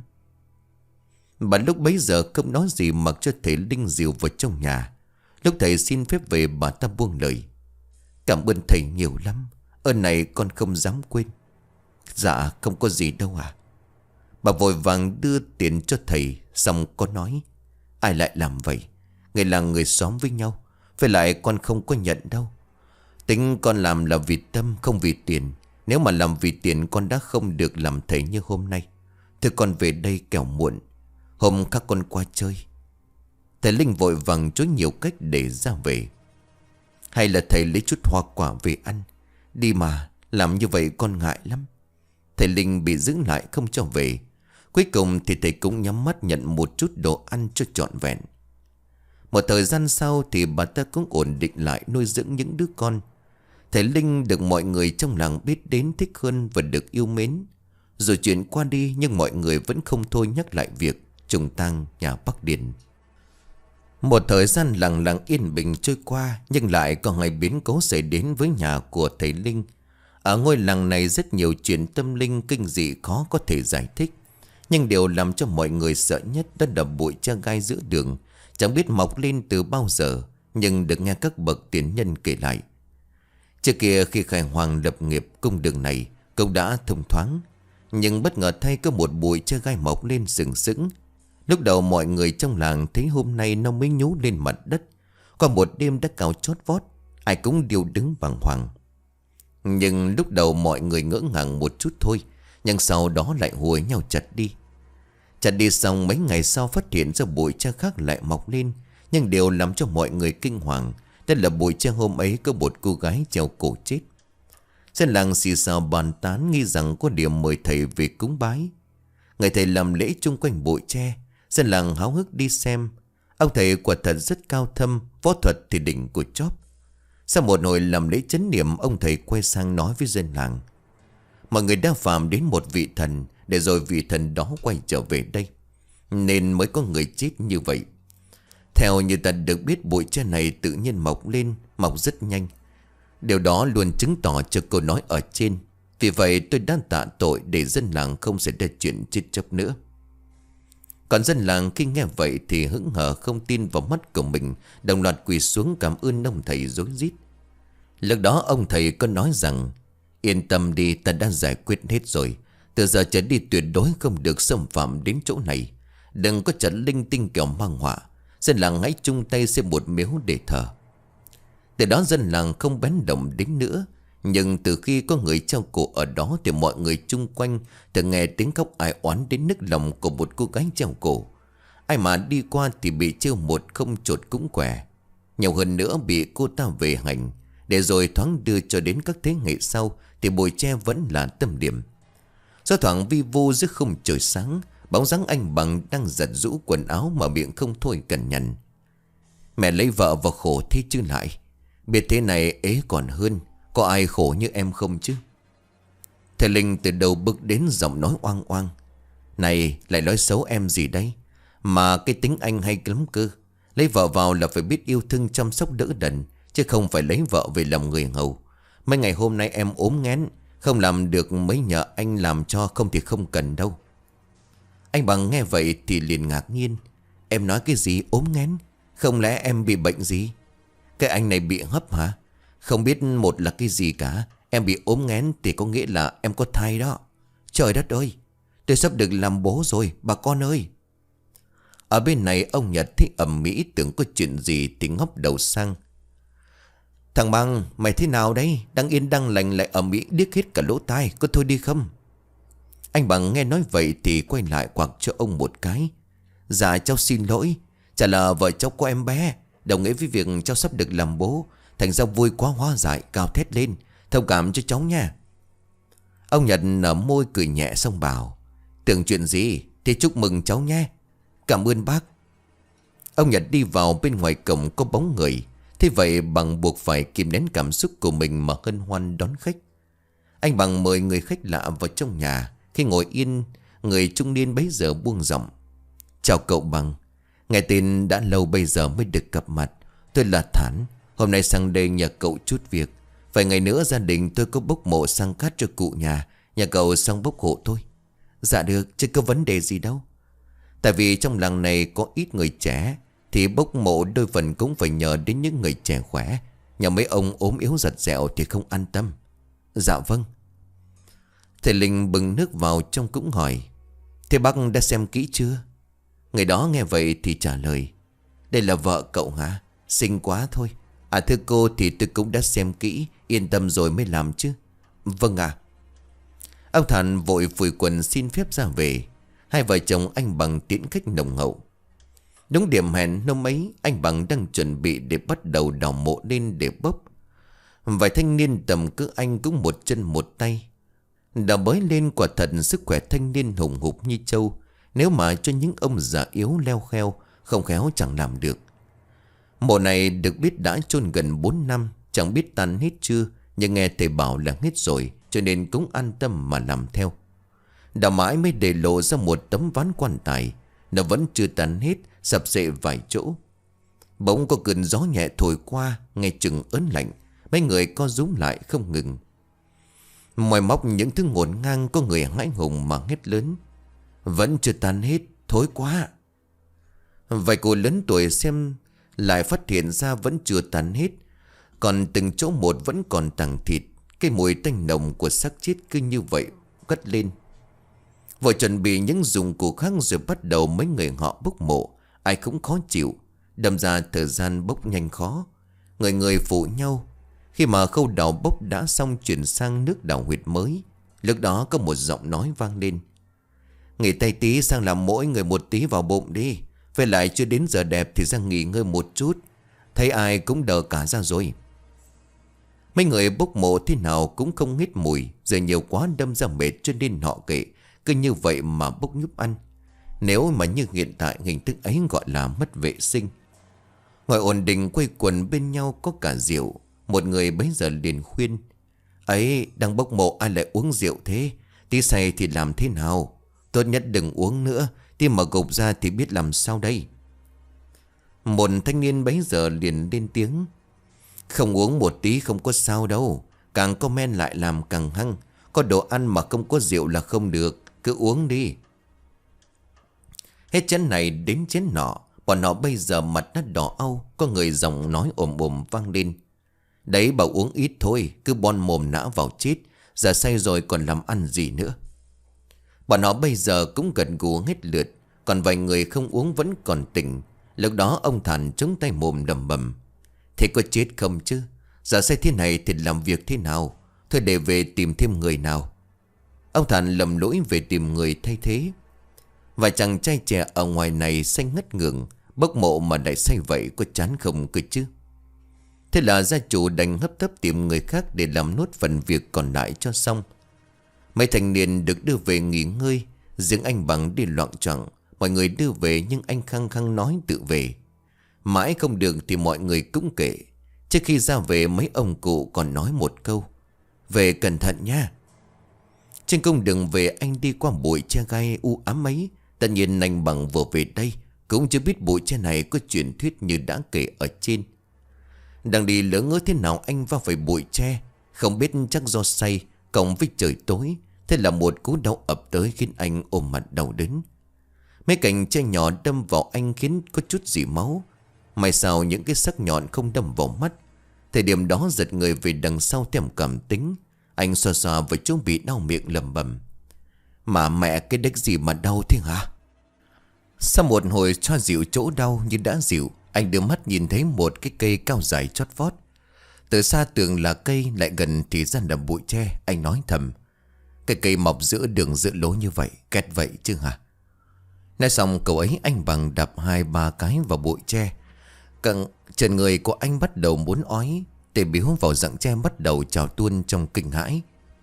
Bà lúc bấy giờ không nói gì, mặc cho thầy Linh dìu vào trong nhà. Lúc thầy xin phép về, bà ta buông lời: "Cảm ơn thầy nhiều lắm. Ơn này con không dám quên." "Dạ không có gì đâu à." Bà vội vàng đưa tiền cho thầy, xong có nói: "Ai lại làm vậy? Người là người xóm với nhau. Với lại con không có nhận đâu. Tính con làm là vì tâm, không vì tiền. Nếu mà làm vì tiền con đã không được làm thầy như hôm nay. Thôi con về đây kẻo muộn. Hôm các con qua chơi." Thầy Linh vội vàng chối nhiều cách để ra về. "Hay là thầy lấy chút hoa quả về ăn. Đi mà, làm như vậy con ngại lắm." Thầy Linh bị giữ lại không cho về. Cuối cùng thì thầy cũng nhắm mắt nhận một chút đồ ăn cho trọn vẹn. Một thời gian sau thì bà ta cũng ổn định lại nuôi dưỡng những đứa con. Thầy Linh được mọi người trong làng biết đến, thích hơn và được yêu mến. Rồi chuyện qua đi nhưng mọi người vẫn không thôi nhắc lại việc trùng tang nhà bác Điền. Một thời gian lặng lặng yên bình trôi qua, nhưng lại có ngày biến cố xảy đến với nhà của thầy Linh. Ở ngôi làng này rất nhiều chuyện tâm linh kinh dị khó có thể giải thích. Nhưng điều làm cho mọi người sợ nhất đó là bụi tre gai giữa đường, chẳng biết mọc lên từ bao giờ, nhưng được nghe các bậc tiền nhân kể lại. Trước kia khi khai hoàng lập nghiệp, cung đường này cũng đã thông thoáng. Nhưng bất ngờ thay có một bụi tre gai mọc lên sừng sững. Lúc đầu mọi người trong làng thấy hôm nay nó mới nhú lên mặt đất. Qua một đêm đã cao chót vót, ai cũng đều đứng bàng hoàng. Nhưng lúc đầu mọi người ngỡ ngàng một chút thôi, nhưng sau đó lại hùa nhau chặt đi. Chặt đi xong mấy ngày sau phát hiện ra bụi tre khác lại mọc lên. Nhưng điều làm cho mọi người kinh hoàng đó là bụi tre hôm ấy có một cô gái treo cổ chết. Dân làng xì xào bàn tán nghi rằng có điểm mời thầy về cúng bái. Ngày thầy làm lễ chung quanh bụi tre, dân làng háo hức đi xem. Ông thầy quả thật rất cao thâm, võ thuật thì đỉnh của chóp. Sau một hồi làm lễ chấn niệm, ông thầy quay sang nói với dân làng: mọi người đã phạm đến một vị thần, để rồi vị thần đó quay trở về đây, nên mới có người chết như vậy. Theo như ta được biết, bụi tre này tự nhiên mọc lên, mọc rất nhanh. Điều đó luôn chứng tỏ cho câu nói ở trên. Vì vậy tôi đã tạ tội để dân làng không xảy ra chuyện chết chóc nữa. Còn dân làng khi nghe vậy thì hững hờ không tin vào mắt của mình, đồng loạt quỳ xuống cảm ơn ông thầy rối rít. Lúc đó ông thầy có nói rằng: yên tâm đi, ta đã giải quyết hết rồi. Từ giờ trở đi tuyệt đối không được xâm phạm đến chỗ này. Đừng có trận linh tinh kẻo mang họa. Dân làng hãy chung tay xây một miếu để thờ. Từ đó dân làng không bén động đến nữa. Nhưng từ khi có người treo cổ ở đó thì mọi người chung quanh thường nghe tiếng khóc ai oán đến nức lòng của một cô gái treo cổ. Ai mà đi qua thì bị trêu một không chột cũng quẻ. Nhiều hơn nữa bị cô ta về hành, để rồi thoáng đưa cho đến các thế hệ sau thì bụi tre vẫn là tâm điểm. Do thoảng vi vu giữa khung trời sáng, bóng dáng anh Bằng đang giặt rũ quần áo mà miệng không thôi cằn nhằn: mẹ lấy vợ vào khổ thế chứ lại. Biết thế này ế còn hơn. Có ai khổ như em không chứ? Thầy Linh từ đầu bước đến giọng nói oang oang: này, lại nói xấu em gì đây? Mà cái tính anh hay lắm cơ. Lấy vợ vào là phải biết yêu thương chăm sóc đỡ đần, chứ không phải lấy vợ về làm người hầu. Mấy ngày hôm nay em ốm nghén, không làm được mới nhờ anh làm cho, không thì không cần đâu. Anh Bằng nghe vậy thì liền ngạc nhiên: em nói cái gì ốm nghén? Không lẽ em bị bệnh gì? Cái anh này bị hấp hả? Không biết một là cái gì cả. Em bị ốm nghén thì có nghĩa là em có thai đó. Trời đất ơi, tôi sắp được làm bố rồi bà con ơi. Ở bên này ông Nhật thấy ầm ĩ, tưởng có chuyện gì thì ngóc đầu sang: thằng Bằng, mày thế nào đấy? Đang yên đang lành lại ầm ĩ điếc hết cả lỗ tai, có thôi đi không? Anh Bằng nghe nói vậy thì quay lại quạt cho ông một cái: dạ cháu xin lỗi. Chả là vợ cháu có em bé, đồng nghĩa với việc cháu sắp được làm bố, thành ra vui quá hóa dại cao thét lên: thông cảm cho cháu nha. Ông Nhật nở môi cười nhẹ xong bảo: tưởng chuyện gì thì chúc mừng cháu nhé. Cảm ơn bác. Ông Nhật đi vào, bên ngoài cổng có bóng người. Thế vậy Bằng buộc phải kìm nén cảm xúc của mình mà hân hoan đón khách. Anh Bằng mời người khách lạ vào trong nhà. Khi ngồi yên, người trung niên bấy giờ buông giọng: chào cậu Bằng. Nghe tin đã lâu bây giờ mới được gặp mặt. Tôi là Thản. Hôm nay sang đây nhờ cậu chút việc. Vài ngày nữa gia đình tôi có bốc mộ sang cát cho cụ nhà. Nhà cậu sang bốc hộ thôi. Dạ được, chứ có vấn đề gì đâu. Tại vì trong làng này có ít người trẻ, thì bốc mộ đôi phần cũng phải nhờ đến những người trẻ khỏe. Nhà mấy ông ốm yếu giặt dẹo thì không an tâm. Dạ vâng. Thầy Linh bưng nước vào trong cũng hỏi: thế bác đã xem kỹ chưa? Người đó nghe vậy thì trả lời: đây là vợ cậu hả? Xinh quá thôi. À thưa cô, thì tôi cũng đã xem kỹ, yên tâm rồi mới làm chứ. Vâng ạ. Ông Thản vội phủi quần xin phép ra về. Hai vợ chồng anh Bằng tiễn khách nồng hậu. Đúng điểm hẹn hôm ấy, anh Bằng đang chuẩn bị để bắt đầu đào mộ lên để bốc. Vài thanh niên tầm cỡ anh cũng một chân một tay. Đào bới lên quả thật sức khỏe thanh niên hùng hục như trâu. Nếu mà cho những ông già yếu leo kheo, không khéo chẳng làm được. Mộ này được biết đã chôn gần 4 năm, chẳng biết tan hết chưa. Nhưng nghe thầy bảo là hết rồi, cho nên cũng an tâm mà làm theo. Đào mãi mới để lộ ra một tấm ván quan tài. Nó vẫn chưa tan hết, sập xệ vài chỗ. Bỗng có cơn gió nhẹ thổi qua, nghe chừng ớn lạnh. Mấy người co rúm lại không ngừng. Ngoài móc những thứ ngổn ngang, có người hãi hùng mà hét lớn: vẫn chưa tan hết, thối quá. Vài cô lớn tuổi xem lại phát hiện ra vẫn chưa tan hết. Còn từng chỗ một vẫn còn tảng thịt. Cái mùi tanh nồng của xác chết cứ như vậy cất lên. Vội chuẩn bị những dụng cụ khác rồi bắt đầu mấy người họ bốc mộ. Ai cũng khó chịu, đâm ra thời gian bốc nhanh khó. Người người phụ nhau. Khi mà khâu đào bốc đã xong, chuyển sang nước đào huyệt mới. Lúc đó có một giọng nói vang lên: nghỉ tay tí sang làm mỗi người một tí vào bụng đi. Về lại chưa đến giờ đẹp thì ra nghỉ ngơi một chút. Thấy ai cũng đờ cả ra rồi. Mấy người bốc mộ thế nào cũng không hết mùi. Giờ nhiều quá đâm ra mệt cho nên họ kệ. Cứ như vậy mà bốc nhúc ăn. Nếu mà như hiện tại, hình thức ấy gọi là mất vệ sinh. Ngồi ổn định quây quần bên nhau có cả rượu. Một người bấy giờ liền khuyên: ấy, đang bốc mộ ai lại uống rượu thế? Tí say thì làm thế nào? Tốt nhất đừng uống nữa, tí mà gục ra thì biết làm sao đây. Một thanh niên bấy giờ liền lên tiếng: không uống một tí không có sao đâu, càng có men lại làm càng hăng. Có đồ ăn mà không có rượu là không được, cứ uống đi. Hết chén này đến chén nọ, bọn họ bây giờ mặt đã đỏ au. Có người giọng nói ồm ồm vang lên: đấy, bảo uống ít thôi, cứ bon mồm nã vào chết. Giờ say rồi còn làm ăn gì nữa. Bọn họ bây giờ cũng gần gù hết lượt. Còn vài người không uống vẫn còn tỉnh. Lúc đó ông Thản chống tay mồm lẩm bẩm: thế có chết không chứ? Giờ say thế này thì làm việc thế nào? Thôi để về tìm thêm người nào. Ông Thản lầm lỗi về tìm người thay thế. Và chàng trai trẻ ở ngoài này say ngất ngường, bốc mộ mà lại say vậy có chán không cơ chứ? Thế là gia chủ đành hấp tấp tìm người khác để làm nốt phần việc còn lại cho xong. Mấy thanh niên được đưa về nghỉ ngơi, riêng anh Bằng đi loạng choạng. Mọi người đưa về nhưng anh khăng khăng nói tự về. Mãi không được thì mọi người cũng kể. Trước khi ra về mấy ông cụ còn nói một câu: về cẩn thận nha. Trên cung đường về anh đi qua bụi tre gai u ám ấy. Tất nhiên anh Bằng vừa về đây cũng chưa biết bụi tre này có truyền thuyết như đã kể ở trên. Đang đi lỡ ngỡ thế nào anh va phải bụi tre. Không biết chắc do say cộng với trời tối. Thế là một cú đau ập tới khiến anh ôm mặt đau đớn. Mấy cành tre nhỏ đâm vào anh khiến có chút rỉ máu. May sao những cái sắc nhọn không đâm vào mắt. Thời điểm đó giật người về đằng sau thèm cảm tính. Anh xoa xoa với chỗ bị đau miệng lẩm bẩm: mà mẹ, cái đếch gì mà đau thế hả? Sau một hồi xoa dịu chỗ đau như đã dịu, anh đưa mắt nhìn thấy một cái cây cao dài chót vót. Từ xa tưởng là cây, lại gần thì ra là bụi tre. Anh nói thầm: cái cây mọc giữa đường giữa lối như vậy, két vậy chứ hả? Nói xong cậu ấy anh Bằng đập 2-3 cái vào bụi tre. Trần người của anh bắt đầu muốn ói. Tề biếu vào rặng tre bắt đầu trào tuôn trong kinh hãi.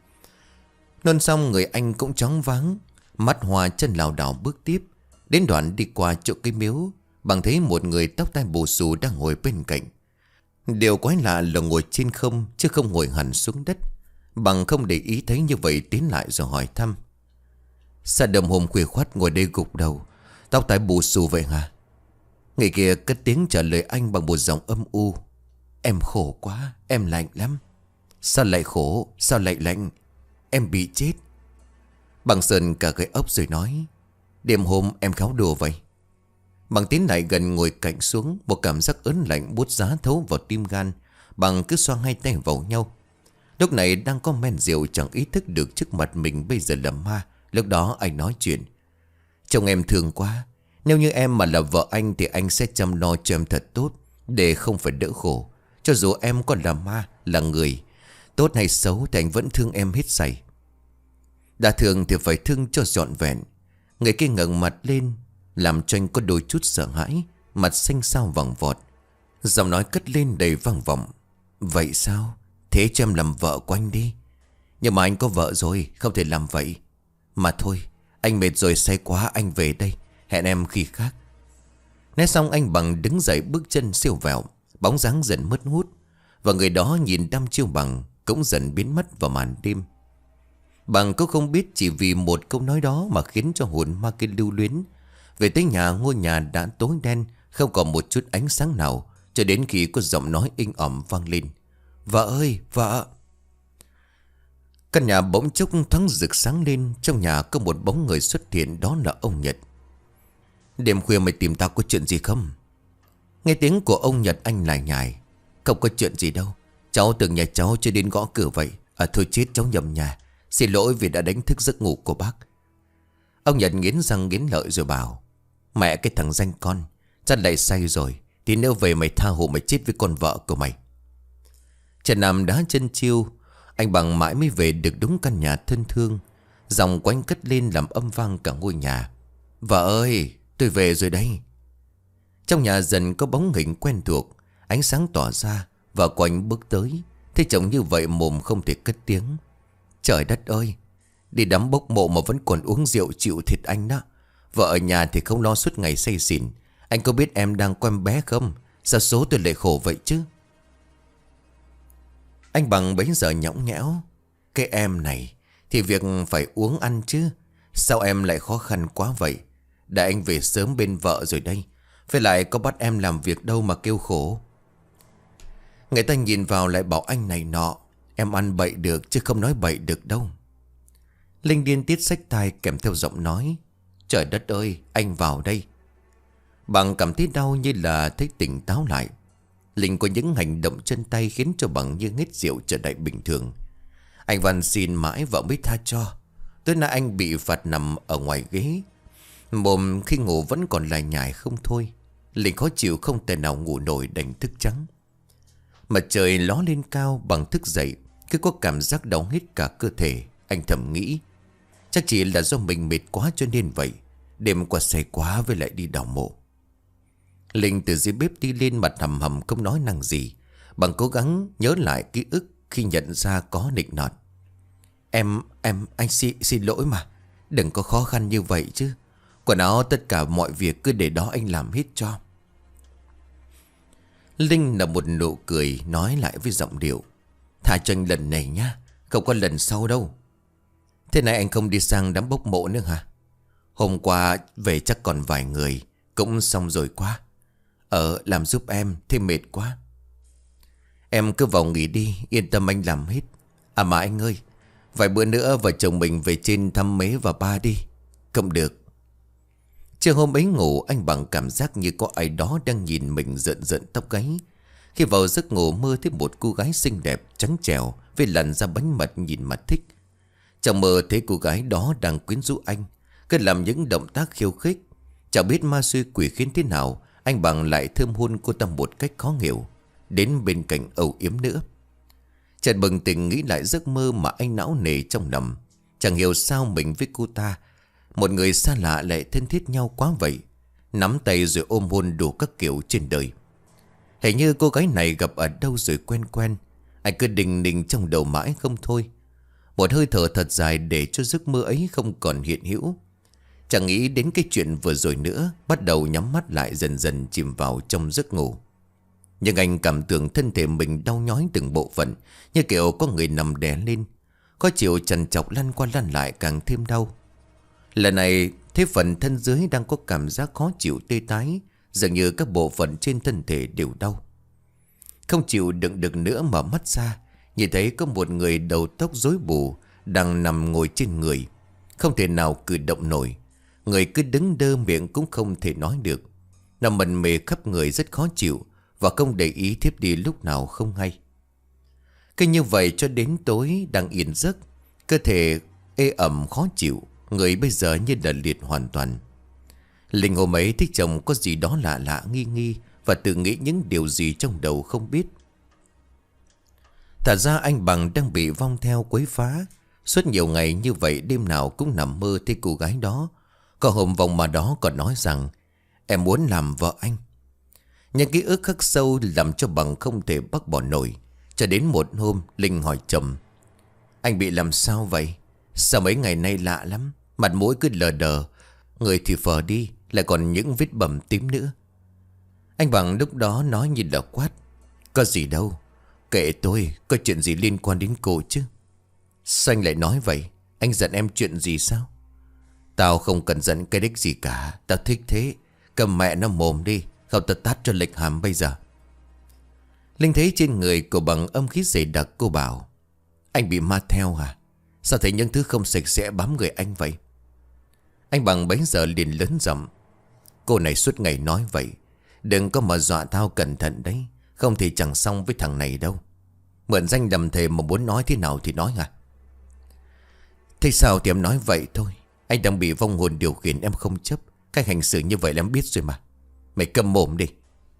Nôn xong người anh cũng chóng váng, mắt hoa chân lảo đảo bước tiếp. Đến đoạn đi qua chỗ cây miếu, Bằng thấy một người tóc tai bù xù đang ngồi bên cạnh. Điều quái lạ là ngồi trên không chứ không ngồi hẳn xuống đất. Bằng không để ý thấy như vậy tiến lại rồi hỏi thăm: sao đêm hôm khuya khoắt ngồi đây gục đầu, tóc tai bù xù vậy hả? Người kia cất tiếng trả lời anh bằng một giọng âm u: em khổ quá, em lạnh lắm. Sao lại khổ, sao lại lạnh? Em bị chết. Bằng sờn cả cái ốc rồi nói: đêm hôm em khéo đùa vậy. Bằng tiến lại gần ngồi cạnh xuống. Một cảm giác ớn lạnh buốt giá thấu vào tim gan. Bằng cứ xoa hai tay vào nhau. Lúc này đang có men rượu chẳng ý thức được trước mặt mình bây giờ là ma. Lúc đó anh nói chuyện: chồng em thương quá. Nếu như em mà là vợ anh thì anh sẽ chăm lo cho em thật tốt, để không phải đỡ khổ. Cho dù em còn là ma, là người tốt hay xấu thì anh vẫn thương em hết sảy. Đã thương thì phải thương cho trọn vẹn. Người kia ngẩng mặt lên, làm cho anh có đôi chút sợ hãi. Mặt xanh xao vàng vọt, giọng nói cất lên đầy vang vọng: vậy sao? Thế cho em làm vợ của anh đi. Nhưng mà anh có vợ rồi, không thể làm vậy. Mà thôi, anh mệt rồi say quá, anh về đây. Hẹn em khi khác. Nói xong anh Bằng đứng dậy bước chân siêu vẹo. Bóng dáng dần mất hút. Và người đó nhìn đăm chiêu Bằng cũng dần biến mất vào màn đêm. Bằng cũng không biết chỉ vì một câu nói đó mà khiến cho hồn ma kia lưu luyến. Về tới nhà, ngôi nhà đã tối đen, không còn một chút ánh sáng nào. Cho đến khi có giọng nói inh ỏi vang lên: vợ ơi, vợ. Căn nhà bỗng chốc thoáng rực sáng lên. Trong nhà có một bóng người xuất hiện, đó là ông Nhật. Đêm khuya mày tìm tao có chuyện gì không? Nghe tiếng của ông Nhật anh lại nhải: không có chuyện gì đâu. Cháu tưởng nhà cháu chưa đến gõ cửa vậy. Thôi chết, cháu nhầm nhà. Xin lỗi vì đã đánh thức giấc ngủ của bác. Ông Nhật nghiến răng nghiến lợi rồi bảo: mẹ cái thằng danh con, chắc lại say rồi. Thì nếu về mày tha hồ mày chết với con vợ của mày. Trần Nam đá chân chiêu. Anh Bằng mãi mới về được đúng căn nhà thân thương. Dòng của anh cất lên làm âm vang cả ngôi nhà: vợ ơi, tôi về rồi đây. Trong nhà dần có bóng hình quen thuộc. Ánh sáng tỏa ra. Vợ của anh bước tới. Thấy chồng như vậy mồm không thể cất tiếng. Trời đất ơi, đi đám bốc mộ mà vẫn còn uống rượu chịu thịt anh đó. Vợ ở nhà thì không lo suốt ngày say xỉn. Anh có biết em đang có em bé không? Sao số tôi lại khổ vậy chứ? Anh Bằng bấy giờ nhõng nhẽo. Cái em này thì việc phải uống ăn chứ. Sao em lại khó khăn quá vậy? Đã anh về sớm bên vợ rồi đây. Phải lại có bắt em làm việc đâu mà kêu khổ. Người ta nhìn vào lại bảo anh này nọ. Em ăn bậy được chứ không nói bậy được đâu. Linh điên tiết xách tai kèm theo giọng nói. Trời đất ơi, anh vào đây. Bằng cảm thấy đau như là thấy tỉnh táo lại. Linh có những hành động chân tay khiến cho Bằng như hết rượu trở lại bình thường. Anh van xin mãi vợ mới tha cho. Tới nay anh bị phạt nằm ở ngoài ghế. Mồm khi ngủ vẫn còn lải nhải không thôi. Linh khó chịu không thể nào ngủ nổi đành thức trắng. Mặt trời ló lên cao. Bằng thức dậy cứ có cảm giác đau hết cả cơ thể. Anh thầm nghĩ chắc chỉ là do mình mệt quá cho nên vậy. Đêm qua say quá với lại đi đào mộ. Linh từ dưới bếp đi lên mặt hầm hầm không nói năng gì. Bằng cố gắng nhớ lại ký ức khi nhận ra có nịnh nọt. Anh xin lỗi mà. Đừng có khó khăn như vậy chứ. Quần áo tất cả mọi việc cứ để đó anh làm hết cho. Linh nở một nụ cười nói lại với giọng điệu. Tha cho anh lần này nhá. Không có lần sau đâu. Thế này anh không đi sang đám bốc mộ nữa hả? Hôm qua về chắc còn vài người. Cũng xong rồi quá. Làm giúp em thì mệt quá. Em cứ vào nghỉ đi. Yên tâm anh làm hết. À mà anh ơi, vài bữa nữa vợ chồng mình về trên thăm mế và ba đi. Không được. Trưa hôm ấy ngủ anh Bằng cảm giác như có ai đó đang nhìn mình rợn rợn tóc gáy. Khi vào giấc ngủ mơ thấy một cô gái xinh đẹp trắng trẻo với làn da bánh mật nhìn mặt thích. Trong mơ thấy cô gái đó đang quyến rũ anh, cứ làm những động tác khiêu khích. Chẳng biết ma xui quỷ khiến thế nào, anh Bằng lại thơm hôn cô ta một cách khó hiểu. Đến bên cạnh âu yếm nữa. Chợt bừng tỉnh nghĩ lại giấc mơ mà anh não nề trong nằm. Chẳng hiểu sao mình với cô ta, một người xa lạ lại thân thiết nhau quá vậy. Nắm tay rồi ôm hôn đủ các kiểu trên đời. Hình như cô gái này gặp ở đâu rồi quen quen. Anh cứ đình đình trong đầu mãi không thôi. Một hơi thở thật dài để cho giấc mơ ấy không còn hiện hữu. Chẳng nghĩ đến cái chuyện vừa rồi nữa. Bắt đầu nhắm mắt lại dần dần chìm vào trong giấc ngủ. Nhưng anh cảm tưởng thân thể mình đau nhói từng bộ phận, như kiểu có người nằm đè lên. Có chịu trằn trọc lăn qua lăn lại càng thêm đau. Lần này thế phần thân dưới đang có cảm giác khó chịu tê tái. Dường như các bộ phận trên thân thể đều đau. Không chịu đựng được nữa mở mắt ra, nhìn thấy có một người đầu tóc rối bù đang nằm ngồi trên người. Không thể nào cử động nổi. Người cứ đứng đơ miệng cũng không thể nói được. Nằm mần mề khắp người rất khó chịu. Và không để ý thiếp đi lúc nào không hay. Cứ như vậy cho đến tối đang yên giấc. Cơ thể ê ẩm khó chịu. Người bây giờ như là liệt hoàn toàn. Linh hôm ấy thích chồng có gì đó lạ lạ nghi nghi. Và tự nghĩ những điều gì trong đầu không biết. Thật ra anh Bằng đang bị vong theo quấy phá. Suốt nhiều ngày như vậy đêm nào cũng nằm mơ thấy cô gái đó. Có hôm vong mà đó còn nói rằng em muốn làm vợ anh. Những ký ức khắc sâu làm cho Bằng không thể bác bỏ nổi. Cho đến một hôm Linh hỏi chồng: anh bị làm sao vậy? Sao mấy ngày nay lạ lắm. Mặt mũi cứ lờ đờ. Người thì phờ đi. Lại còn những vết bầm tím nữa. Anh Bằng lúc đó nói như là quát: có gì đâu. Kệ tôi. Có chuyện gì liên quan đến cô chứ? Sao anh lại nói vậy? Anh giận em chuyện gì sao? Tao không cần giận cái đích gì cả. Tao thích thế. Cầm mẹ nó mồm đi. Không tao tát cho lệch hàm bây giờ. Linh thấy trên người của Bằng âm khí dày đặc. Cô bảo: anh bị ma theo hả? Sao thấy những thứ không sạch sẽ bám người anh vậy? Anh Bằng bấy giờ liền lớn giọng: cô này suốt ngày nói vậy. Đừng có mà dọa tao, cẩn thận đấy. Không thì chẳng xong với thằng này đâu. Mượn danh đầm thề mà muốn nói thế nào thì nói à? Thế sao thì em nói vậy thôi. Anh đang bị vong hồn điều khiển, em không chấp. Cách hành xử như vậy là em biết rồi mà. Mày câm mồm đi.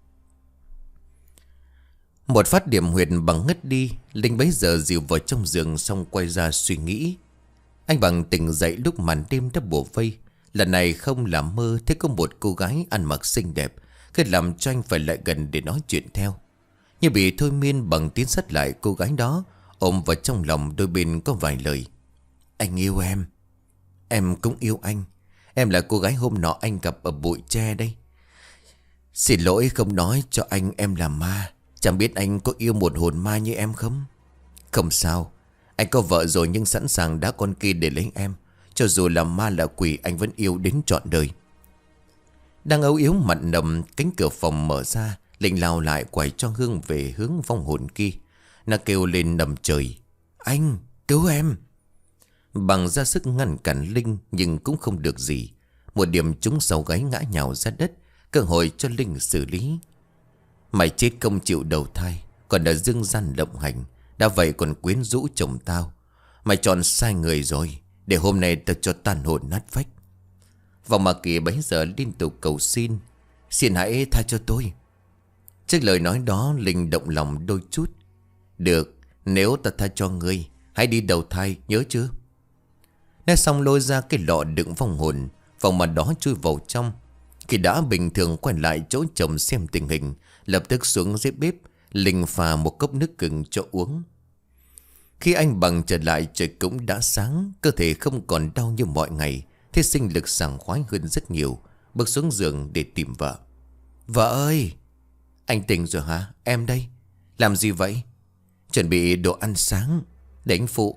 Một phát điểm huyệt Bằng ngất đi. Linh bấy giờ dìu vào trong giường xong quay ra suy nghĩ. Anh Bằng tỉnh dậy lúc màn đêm đã bủa vây. Lần này không làm mơ thấy có một cô gái ăn mặc xinh đẹp. Cứ làm cho anh phải lại gần để nói chuyện theo. Như bị thôi miên, Bằng tiến sát lại cô gái đó, ôm vào trong lòng, đôi bên có vài lời: anh yêu em. Em cũng yêu anh. Em là cô gái hôm nọ anh gặp ở bụi tre đây. Xin lỗi không nói cho anh em là ma. Chẳng biết anh có yêu một hồn ma như em không? Không sao. Anh có vợ rồi nhưng sẵn sàng đá con kia để lấy em. Cho dù là ma là quỷ anh vẫn yêu đến trọn đời. Đang âu yếm mặt nằm, cánh cửa phòng mở ra. Linh lao lại quay cho Hương về hướng vong hồn kia. Nó kêu lên nằm trời. Anh, cứu em. Bằng ra sức ngăn cản Linh nhưng cũng không được gì. Một điểm trúng sau gáy ngã nhào ra đất. Cơ hội cho Linh xử lý. Mày chết không chịu đầu thai, còn đã dưng gian lộng hành. Đã vậy còn quyến rũ chồng tao. Mày chọn sai người rồi. Để hôm nay tao cho tàn hồn nát vách. Vòng mà kỳ bấy giờ liên tục cầu xin. Xin hãy tha cho tôi. Trước lời nói đó Linh động lòng đôi chút. Được, nếu ta tha cho ngươi, hãy đi đầu thai, nhớ chưa? Nói xong lôi ra cái lọ đựng vong hồn. Vòng mà đó chui vào trong. Khi đã bình thường quay lại chỗ chồng xem tình hình, lập tức xuống dưới bếp, Linh pha một cốc nước gừng cho uống. Khi anh Bằng trở lại trời cũng đã sáng, cơ thể không còn đau như mọi ngày, thế sinh lực sảng khoái hơn rất nhiều. Bước xuống giường để tìm vợ. Vợ ơi! Anh tỉnh rồi hả? Em đây. Làm gì vậy? Chuẩn bị đồ ăn sáng để anh phụ.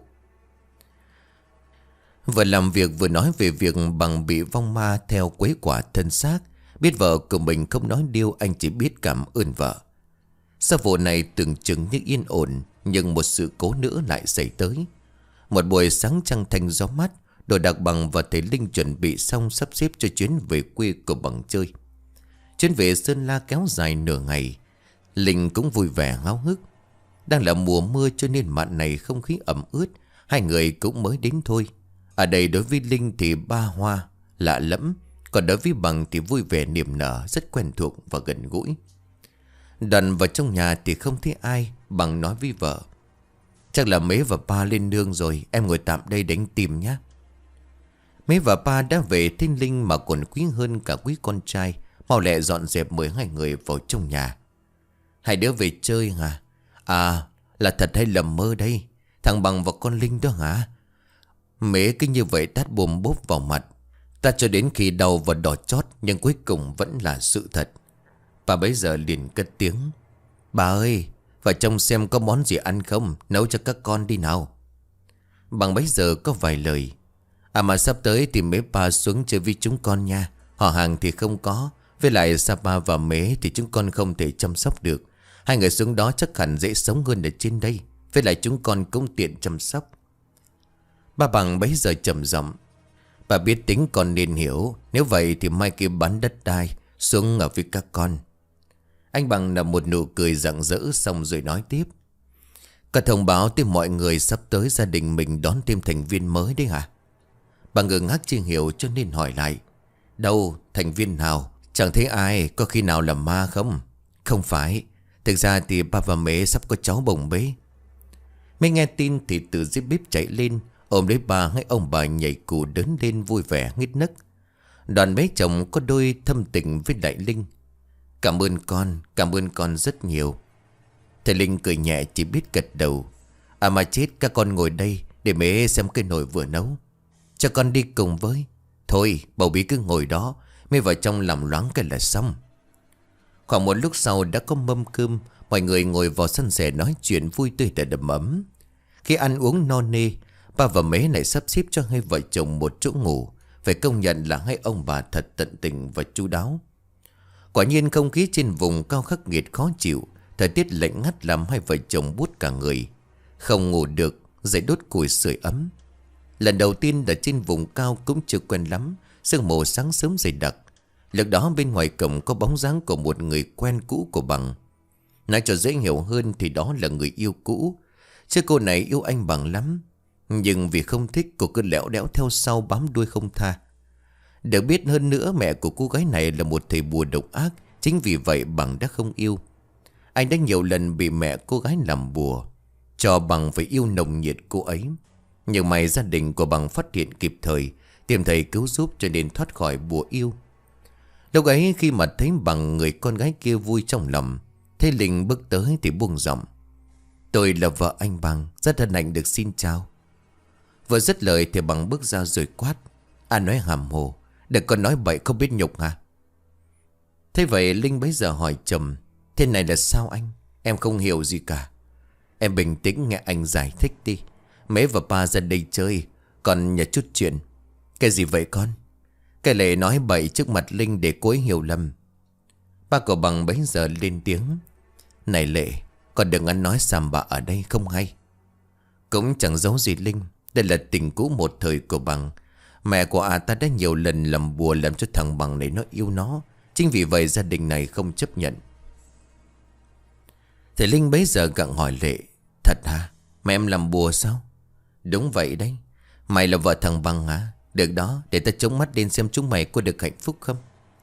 Vừa làm việc vừa nói về việc Bằng bị vong ma theo quấy quả thân xác. Biết vợ của mình không nói điêu, anh chỉ biết cảm ơn vợ. Sau vụ này tưởng chừng như yên ổn, nhưng một sự cố nữa lại xảy tới. Một buổi sáng trăng thanh gió mát, đồ đạc Bằng và thầy Linh chuẩn bị xong sắp xếp cho chuyến về quê của Bằng chơi. Chuyến về Sơn La kéo dài nửa ngày. Linh cũng vui vẻ háo hức. Đang là mùa mưa cho nên mạn này không khí ẩm ướt. Hai người cũng mới đến thôi. Ở đây đối với Linh thì ba hoa, lạ lẫm. Còn đối với Bằng thì vui vẻ niềm nở, rất quen thuộc và gần gũi. Đoàn vào trong nhà thì không thấy ai. Bằng nói với vợ. Chắc là Mế và Pa lên nương rồi. Em ngồi tạm đây đánh tìm nhé. Mế và Pa đã về thiên Linh mà còn quý hơn cả quý con trai. Mau lẹ dọn dẹp mời hai người vào trong nhà. Hai đứa về chơi hả? À, là thật hay lầm mơ đây? Thằng Bằng và con Linh đó hả? Mế cứ như vậy tát bùm bốp vào mặt. Ta cho đến khi đau và đỏ chót, nhưng cuối cùng vẫn là sự thật. Bà bấy giờ liền cất tiếng. Bà ơi, vào trông xem có món gì ăn không, nấu cho các con đi nào. Bằng bấy giờ có vài lời. À mà sắp tới thì Mế Pa xuống chơi với chúng con nha. Họ hàng thì không có. Với lại Sapa và Mế thì chúng con không thể chăm sóc được. Hai người xuống đó chắc hẳn dễ sống hơn ở trên đây. Với lại chúng con cũng tiện chăm sóc. Ba Bằng bấy giờ trầm giọng. Bà biết tính con nên hiểu. Nếu vậy thì mai kia bán đất đai xuống ở với các con. Anh Bằng nở một nụ cười rạng rỡ xong rồi nói tiếp. Cả thông báo tới mọi người sắp tới gia đình mình đón thêm thành viên mới đấy hả? Bà ngơ ngác chưa hiểu cho nên hỏi lại. Đâu, thành viên nào? Chẳng thấy ai, có khi nào là ma không? Không phải. Thực ra thì ba và Mế sắp có cháu bồng bế. Mới nghe tin thì từ dưới bếp chạy lên, ôm lấy bà hay ông bà nhảy cù đớn lên vui vẻ nghít nấc. Đoàn bế chồng có đôi thâm tình với Đại Linh. Cảm ơn con rất nhiều. Thầy Linh cười nhẹ chỉ biết gật đầu. À mà chết, các con ngồi đây để Mế xem cái nồi vừa nấu. Cho con đi cùng với. Thôi, bầu bí cứ ngồi đó, Mế vào trong làm loáng cái là xong. Khoảng một lúc sau đã có mâm cơm. Mọi người ngồi vào sân sẻ nói chuyện vui tươi để đầm ấm. Khi ăn uống no nê, ba và Mế lại sắp xếp cho hai vợ chồng một chỗ ngủ. Phải công nhận là hai ông bà thật tận tình và chu đáo. Quả nhiên không khí trên vùng cao khắc nghiệt khó chịu. Thời tiết lạnh ngắt làm hai vợ chồng buốt cả người. Không ngủ được, dậy đốt củi sưởi ấm. Lần đầu tiên ở trên vùng cao cũng chưa quen lắm. Sương mù sáng sớm dày đặc. Lúc đó bên ngoài cổng có bóng dáng của một người quen cũ của Bằng. Nói cho dễ hiểu hơn thì đó là người yêu cũ. Chứ cô này yêu anh Bằng lắm. Nhưng vì không thích, cô cứ lẽo đẽo theo sau bám đuôi không tha. Được biết hơn nữa, mẹ của cô gái này là một thầy bùa độc ác. Chính vì vậy Bằng đã không yêu. Anh đã nhiều lần bị mẹ cô gái làm bùa, cho Bằng phải yêu nồng nhiệt cô ấy. Nhưng may gia đình của Bằng phát hiện kịp thời, tìm thầy cứu giúp cho nên thoát khỏi bùa yêu. Lúc ấy khi mà thấy Bằng người con gái kia vui trong lòng, thấy Linh bước tới thì buông giọng. Tôi là vợ anh Bằng, rất hân hạnh được xin chào. Vừa dứt lời thì Bằng bước ra rồi quát. Anh nói hàm hồ, đừng còn nói bậy không biết nhục hả? Thế vậy Linh bấy giờ hỏi chồng. Thế này là sao anh? Em không hiểu gì cả. Em bình tĩnh nghe anh giải thích đi. Mế và ba ra đây chơi, còn nhờ chút chuyện. Cái gì vậy con? Cái Lệ nói bậy trước mặt Linh để cô ấy hiểu lầm. Ba của Bằng bấy giờ lên tiếng. Này Lệ, con đừng ăn nói xàm bạ ở đây không hay. Cũng chẳng giấu gì Linh. Đây là tình cũ một thời của Bằng. Mẹ của ta đã nhiều lần làm bùa làm cho thằng Bằng này nó yêu nó. Chính vì vậy gia đình này không chấp nhận. Thầy Linh bấy giờ gặng hỏi Lệ. Thật hả? Mẹ em làm bùa sao? Đúng vậy đấy. Mày là vợ thằng Bằng hả? Được đó, để ta chống mắt lên xem chúng mày có được hạnh phúc không.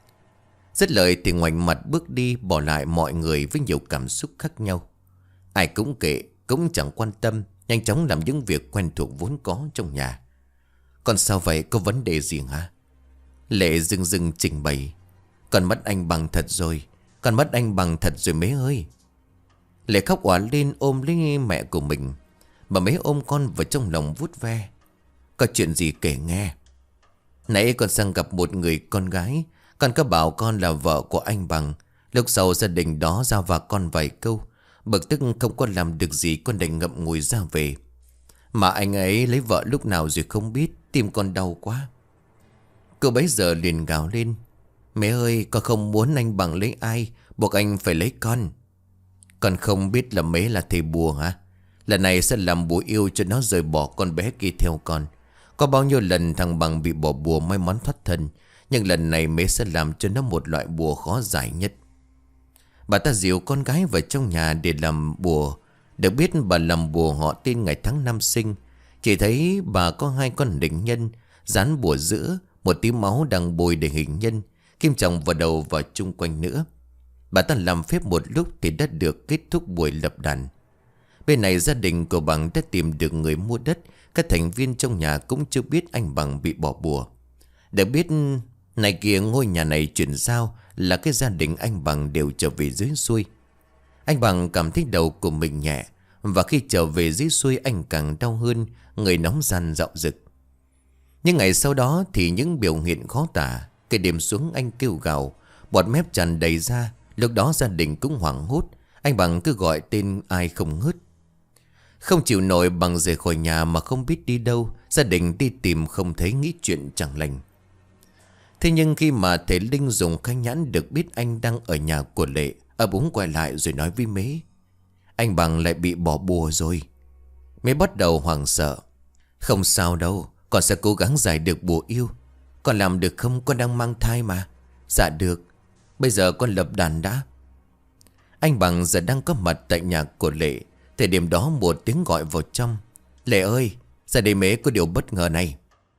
Dứt lời thì ngoảnh mặt bước đi, bỏ lại mọi người với nhiều cảm xúc khác nhau. Ai cũng kệ, cũng chẳng quan tâm, nhanh chóng làm những việc quen thuộc vốn có trong nhà. Còn sao vậy, có vấn đề gì hả? Lệ dưng dưng trình bày. Con mất anh Bằng thật rồi. Con mất anh Bằng thật rồi Mế ơi. Lệ khóc òa lên ôm lấy mẹ của mình. Bà Mế ôm con vào trong lòng vuốt ve. Có chuyện gì kể nghe. Nãy con sang gặp một người con gái. Con có bảo con là vợ của anh Bằng. Lúc sau gia đình đó giao vào con vài câu. Bực tức không có làm được gì, con đành ngậm ngùi ra về. Mà anh ấy lấy vợ lúc nào rồi không biết. Tim con đau quá. Cô bấy giờ liền gào lên. Mẹ ơi, con không muốn anh Bằng lấy ai, buộc anh phải lấy con. Con không biết là Mế là thầy bùa hả? Lần này sẽ làm bùa yêu cho nó rời bỏ con bé kia theo con. Có bao nhiêu lần thằng Bằng bị bỏ bùa may mắn thoát thân, nhưng lần này Mế sẽ làm cho nó một loại bùa khó giải nhất. Bà ta dìu con gái vào trong nhà để làm bùa. Được biết bà làm bùa họ tên ngày tháng năm sinh. Chỉ thấy bà có hai con đỉnh nhân dán bùa giữa, một tí máu đang bôi để hình nhân, kim chồng vào đầu và chung quanh nữa. Bà ta làm phép một lúc thì đã được kết thúc buổi lập đàn. Bên này gia đình của Bằng đã tìm được người mua đất. Các thành viên trong nhà cũng chưa biết anh Bằng bị bỏ bùa. Được biết này kia ngôi nhà này chuyển giao là cái gia đình anh Bằng đều trở về dưới xuôi. Anh Bằng cảm thấy đầu của mình nhẹ. Và khi trở về dưới xuôi anh càng đau hơn, người nóng ran dạo rực. Nhưng ngày sau đó thì những biểu hiện khó tả. Cái đêm xuống anh kêu gào, bọt mép tràn đầy ra. Lúc đó gia đình cũng hoảng hốt. Anh Bằng cứ gọi tên ai không ngớt. Không chịu nổi Bằng rời khỏi nhà mà không biết đi đâu. Gia đình đi tìm không thấy, nghĩ chuyện chẳng lành. Thế nhưng khi mà thầy Linh dùng khai nhãn được biết anh đang ở nhà của Lệ, ấp úng quay lại rồi nói với Mế. Anh Bằng lại bị bỏ bùa rồi. Mế bắt đầu hoảng sợ. Không sao đâu, con sẽ cố gắng giải được bùa yêu. Con làm được không? Con đang mang thai mà. Dạ được. Bây giờ con lập đàn đã. Anh Bằng giờ đang có mặt tại nhà của Lệ. Thời điểm đó một tiếng gọi vào trong. Lệ ơi, ra đây Mế có điều bất ngờ này.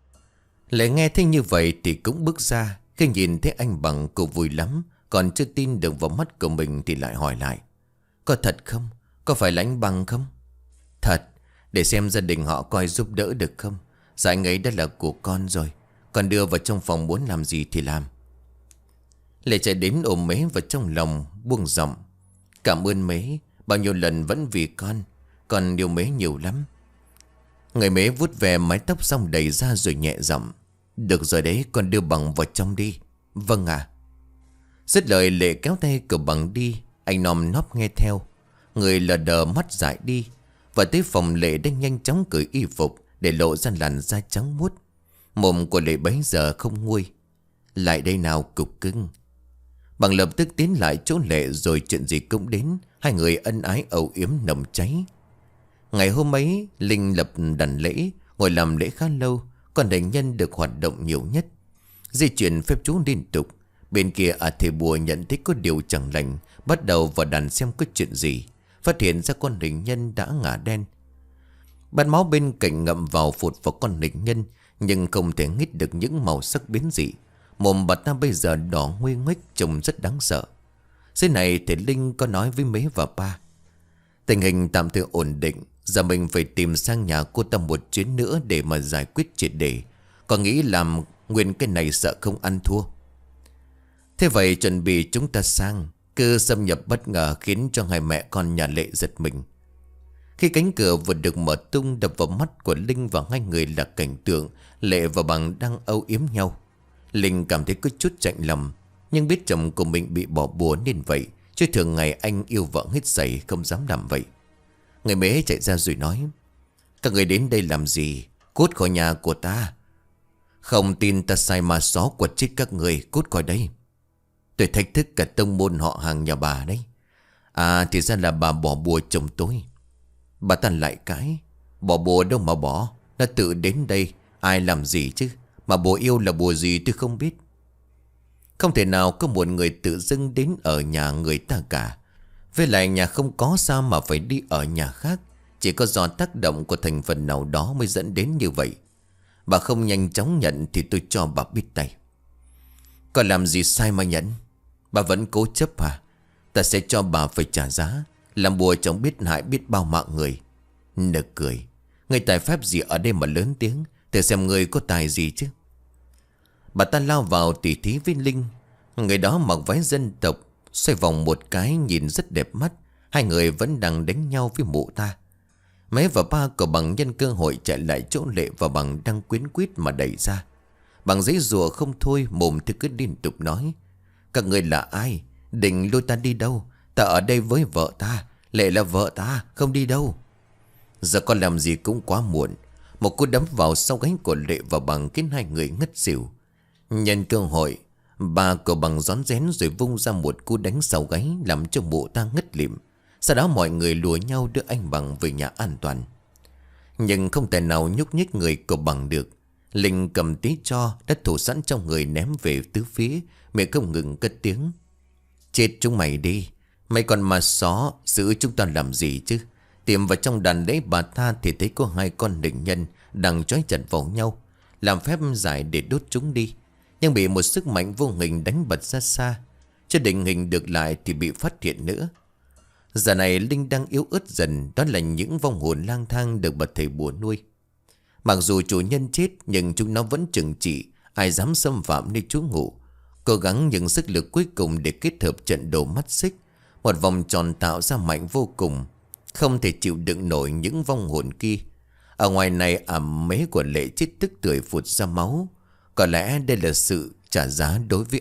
Lệ nghe thấy như vậy thì cũng bước ra. Khi nhìn thấy anh Bằng cô vui lắm. Còn chưa tin được vào mắt của mình thì lại hỏi lại. Có thật không? Có phải là anh Bằng không? Thật. Để xem gia đình họ coi giúp đỡ được không. Dạ anh ấy đã là của con rồi. Con đưa vào trong phòng muốn làm gì thì làm. Lệ chạy đến ôm Mế vào trong lòng, buông giọng. Cảm ơn Mế. Bao nhiêu lần vẫn vì con yêu Mế nhiều lắm. Người Mế vuốt về mái tóc xong đầy ra rồi nhẹ giọng. Được rồi đấy, con đưa Bằng vào trong đi. Vâng ạ. Dứt lời Lệ kéo tay của Bằng đi. Anh nom nóp nghe theo. Người lờ đờ mắt dại đi. Và tới phòng Lệ đã nhanh chóng cởi y phục để lộ ra làn da trắng muốt. Mồm của Lệ bấy giờ không nguôi. Lại đây nào cục cưng. Bằng lập tức tiến lại chỗ Lệ rồi chuyện gì cũng đến. Hai người ân ái âu yếm nồng cháy. Ngày hôm ấy Linh lập đàn lễ, ngồi làm lễ khá lâu. Còn đại nhân được hoạt động nhiều nhất. Di chuyển phép chú liên tục. Bên kia thầy bùa nhận thấy có điều chẳng lành, bắt đầu vào đàn xem có chuyện gì. Phát hiện ra con hình nhân đã ngả đen. Bát máu bên cạnh ngậm vào phụt vào con hình nhân, nhưng không thể nghít được những màu sắc biến dị. Mồm bà ta bây giờ đỏ nguy nguếch, trông rất đáng sợ. Dưới này thầy Linh có nói với Mế và ba. Tình hình tạm thời ổn định. Giờ mình phải tìm sang nhà cô ta một chuyến nữa để mà giải quyết triệt để. Còn nghĩ làm nguyên cái này sợ không ăn thua. Thế vậy chuẩn bị chúng ta sang. Cứ xâm nhập bất ngờ khiến cho hai mẹ con nhà Lệ giật mình. Khi cánh cửa vừa được mở tung, đập vào mắt của Linh và hai người là cảnh tượng Lệ và Bằng đang âu yếm nhau. Linh cảm thấy có chút chạnh lòng, nhưng biết chồng của mình bị bỏ bùa nên vậy, chứ thường ngày anh yêu vợ hết sảy không dám làm vậy. Người Mễ chạy ra rồi nói: Các người đến đây làm gì? Cút khỏi nhà của ta. Không tin ta sai ma xó quật chết các người. Cút khỏi đây. Tôi thách thức cả tông môn họ hàng nhà bà đấy. À thì ra là bà bỏ bùa chồng tôi. Bà ta lại cãi: Bỏ bùa đâu mà bỏ. Nó tự đến đây. Ai làm gì chứ? Mà bùa yêu là bùa gì tôi không biết. Không thể nào có một người tự dưng đến ở nhà người ta cả. Với lại nhà không có sao mà phải đi ở nhà khác. Chỉ có do tác động của thành phần nào đó mới dẫn đến như vậy. Bà không nhanh chóng nhận thì tôi cho bà biết tay. Có làm gì sai mà nhận? Bà vẫn cố chấp à? Ta sẽ cho bà phải trả giá. Làm bùa chẳng biết hại biết bao mạng người. Nực cười. Người tài phép gì ở đây mà lớn tiếng? Thử xem người có tài gì chứ. Bà ta lao vào tỉ thí với Linh. Người đó mặc váy dân tộc, xoay vòng một cái nhìn rất đẹp mắt. Hai người vẫn đang đánh nhau với mụ ta. Mé và ba của Bằng nhân cơ hội chạy lại chỗ Lệ và Bằng đang quyến quýt mà đẩy ra. Bằng giấy rùa không thôi, mồm thì cứ liên tục nói: Các người là ai? Định lôi ta đi đâu? Ta ở đây với vợ ta. Lệ là vợ ta, không đi đâu. Giờ con làm gì cũng quá muộn. Một cú đấm vào sau gáy của Lệ và Bằng khiến hai người ngất xỉu. Nhân cơ hội, ba của Bằng rón rén rồi vung ra một cú đánh sau gáy làm cho mụ ta ngất lịm. Sau đó mọi người lùa nhau đưa anh Bằng về nhà an toàn. Nhưng không thể nào nhúc nhích người của Bằng được. Linh cầm tí tro đã thủ sẵn trong người ném về tứ phía, miệng không ngừng cất tiếng: Chết chúng mày đi. Mày còn mà xó giữ chúng ta làm gì chứ? Tìm vào trong đàn lễ bà ta thì thấy có hai con định nhân đang trói chặt vào nhau, làm phép giải để đốt chúng đi. Nhưng bị một sức mạnh vô hình đánh bật ra xa. Chưa định hình được lại thì bị phát hiện nữa. Giờ này Linh đang yếu ớt dần. Đó là những vong hồn lang thang được bậc thầy bùa nuôi. Mặc dù chủ nhân chết nhưng chúng nó vẫn trừng trị. Ai dám xâm phạm nơi trú ngụ. Cố gắng những sức lực cuối cùng để kết hợp trận đồ mắt xích. Một vòng tròn tạo ra mạnh vô cùng. Không thể chịu đựng nổi những vong hồn kia. Ở ngoài này ảm mế của Lệ chết tức tưởi phụt ra máu. Có lẽ đây là sự trả giá đối với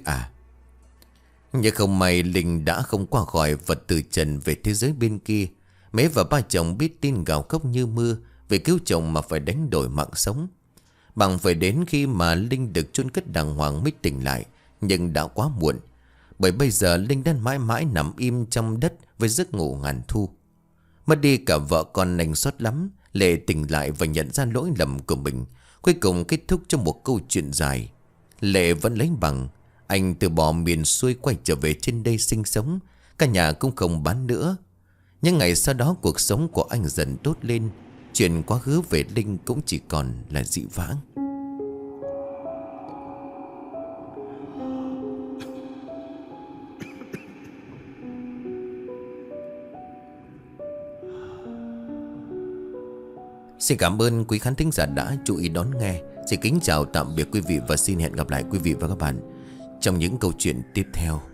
Nhưng không may Linh đã không qua khỏi vật từ trần về thế giới bên kia. Mế và ba chồng biết tin gào khóc như mưa vì cứu chồng mà phải đánh đổi mạng sống. Bằng phải đến khi mà Linh được chôn cất đàng hoàng mới tỉnh lại. Nhưng đã quá muộn. Bởi bây giờ Linh đang mãi mãi nằm im trong đất với giấc ngủ ngàn thu. Mất đi cả vợ con nành xót lắm. Lệ tỉnh lại và nhận ra lỗi lầm của mình. Cuối cùng kết thúc trong một câu chuyện dài. Lệ vẫn lấy Bằng. Anh từ bỏ miền xuôi quay trở về trên đây sinh sống. Cả nhà cũng không bán nữa. Những ngày sau đó cuộc sống của anh dần tốt lên. Chuyện quá khứ về Linh cũng chỉ còn là dị vãng. Xin cảm ơn quý khán thính giả đã chú ý đón nghe. Xin kính chào tạm biệt quý vị và xin hẹn gặp lại quý vị và các bạn trong những câu chuyện tiếp theo.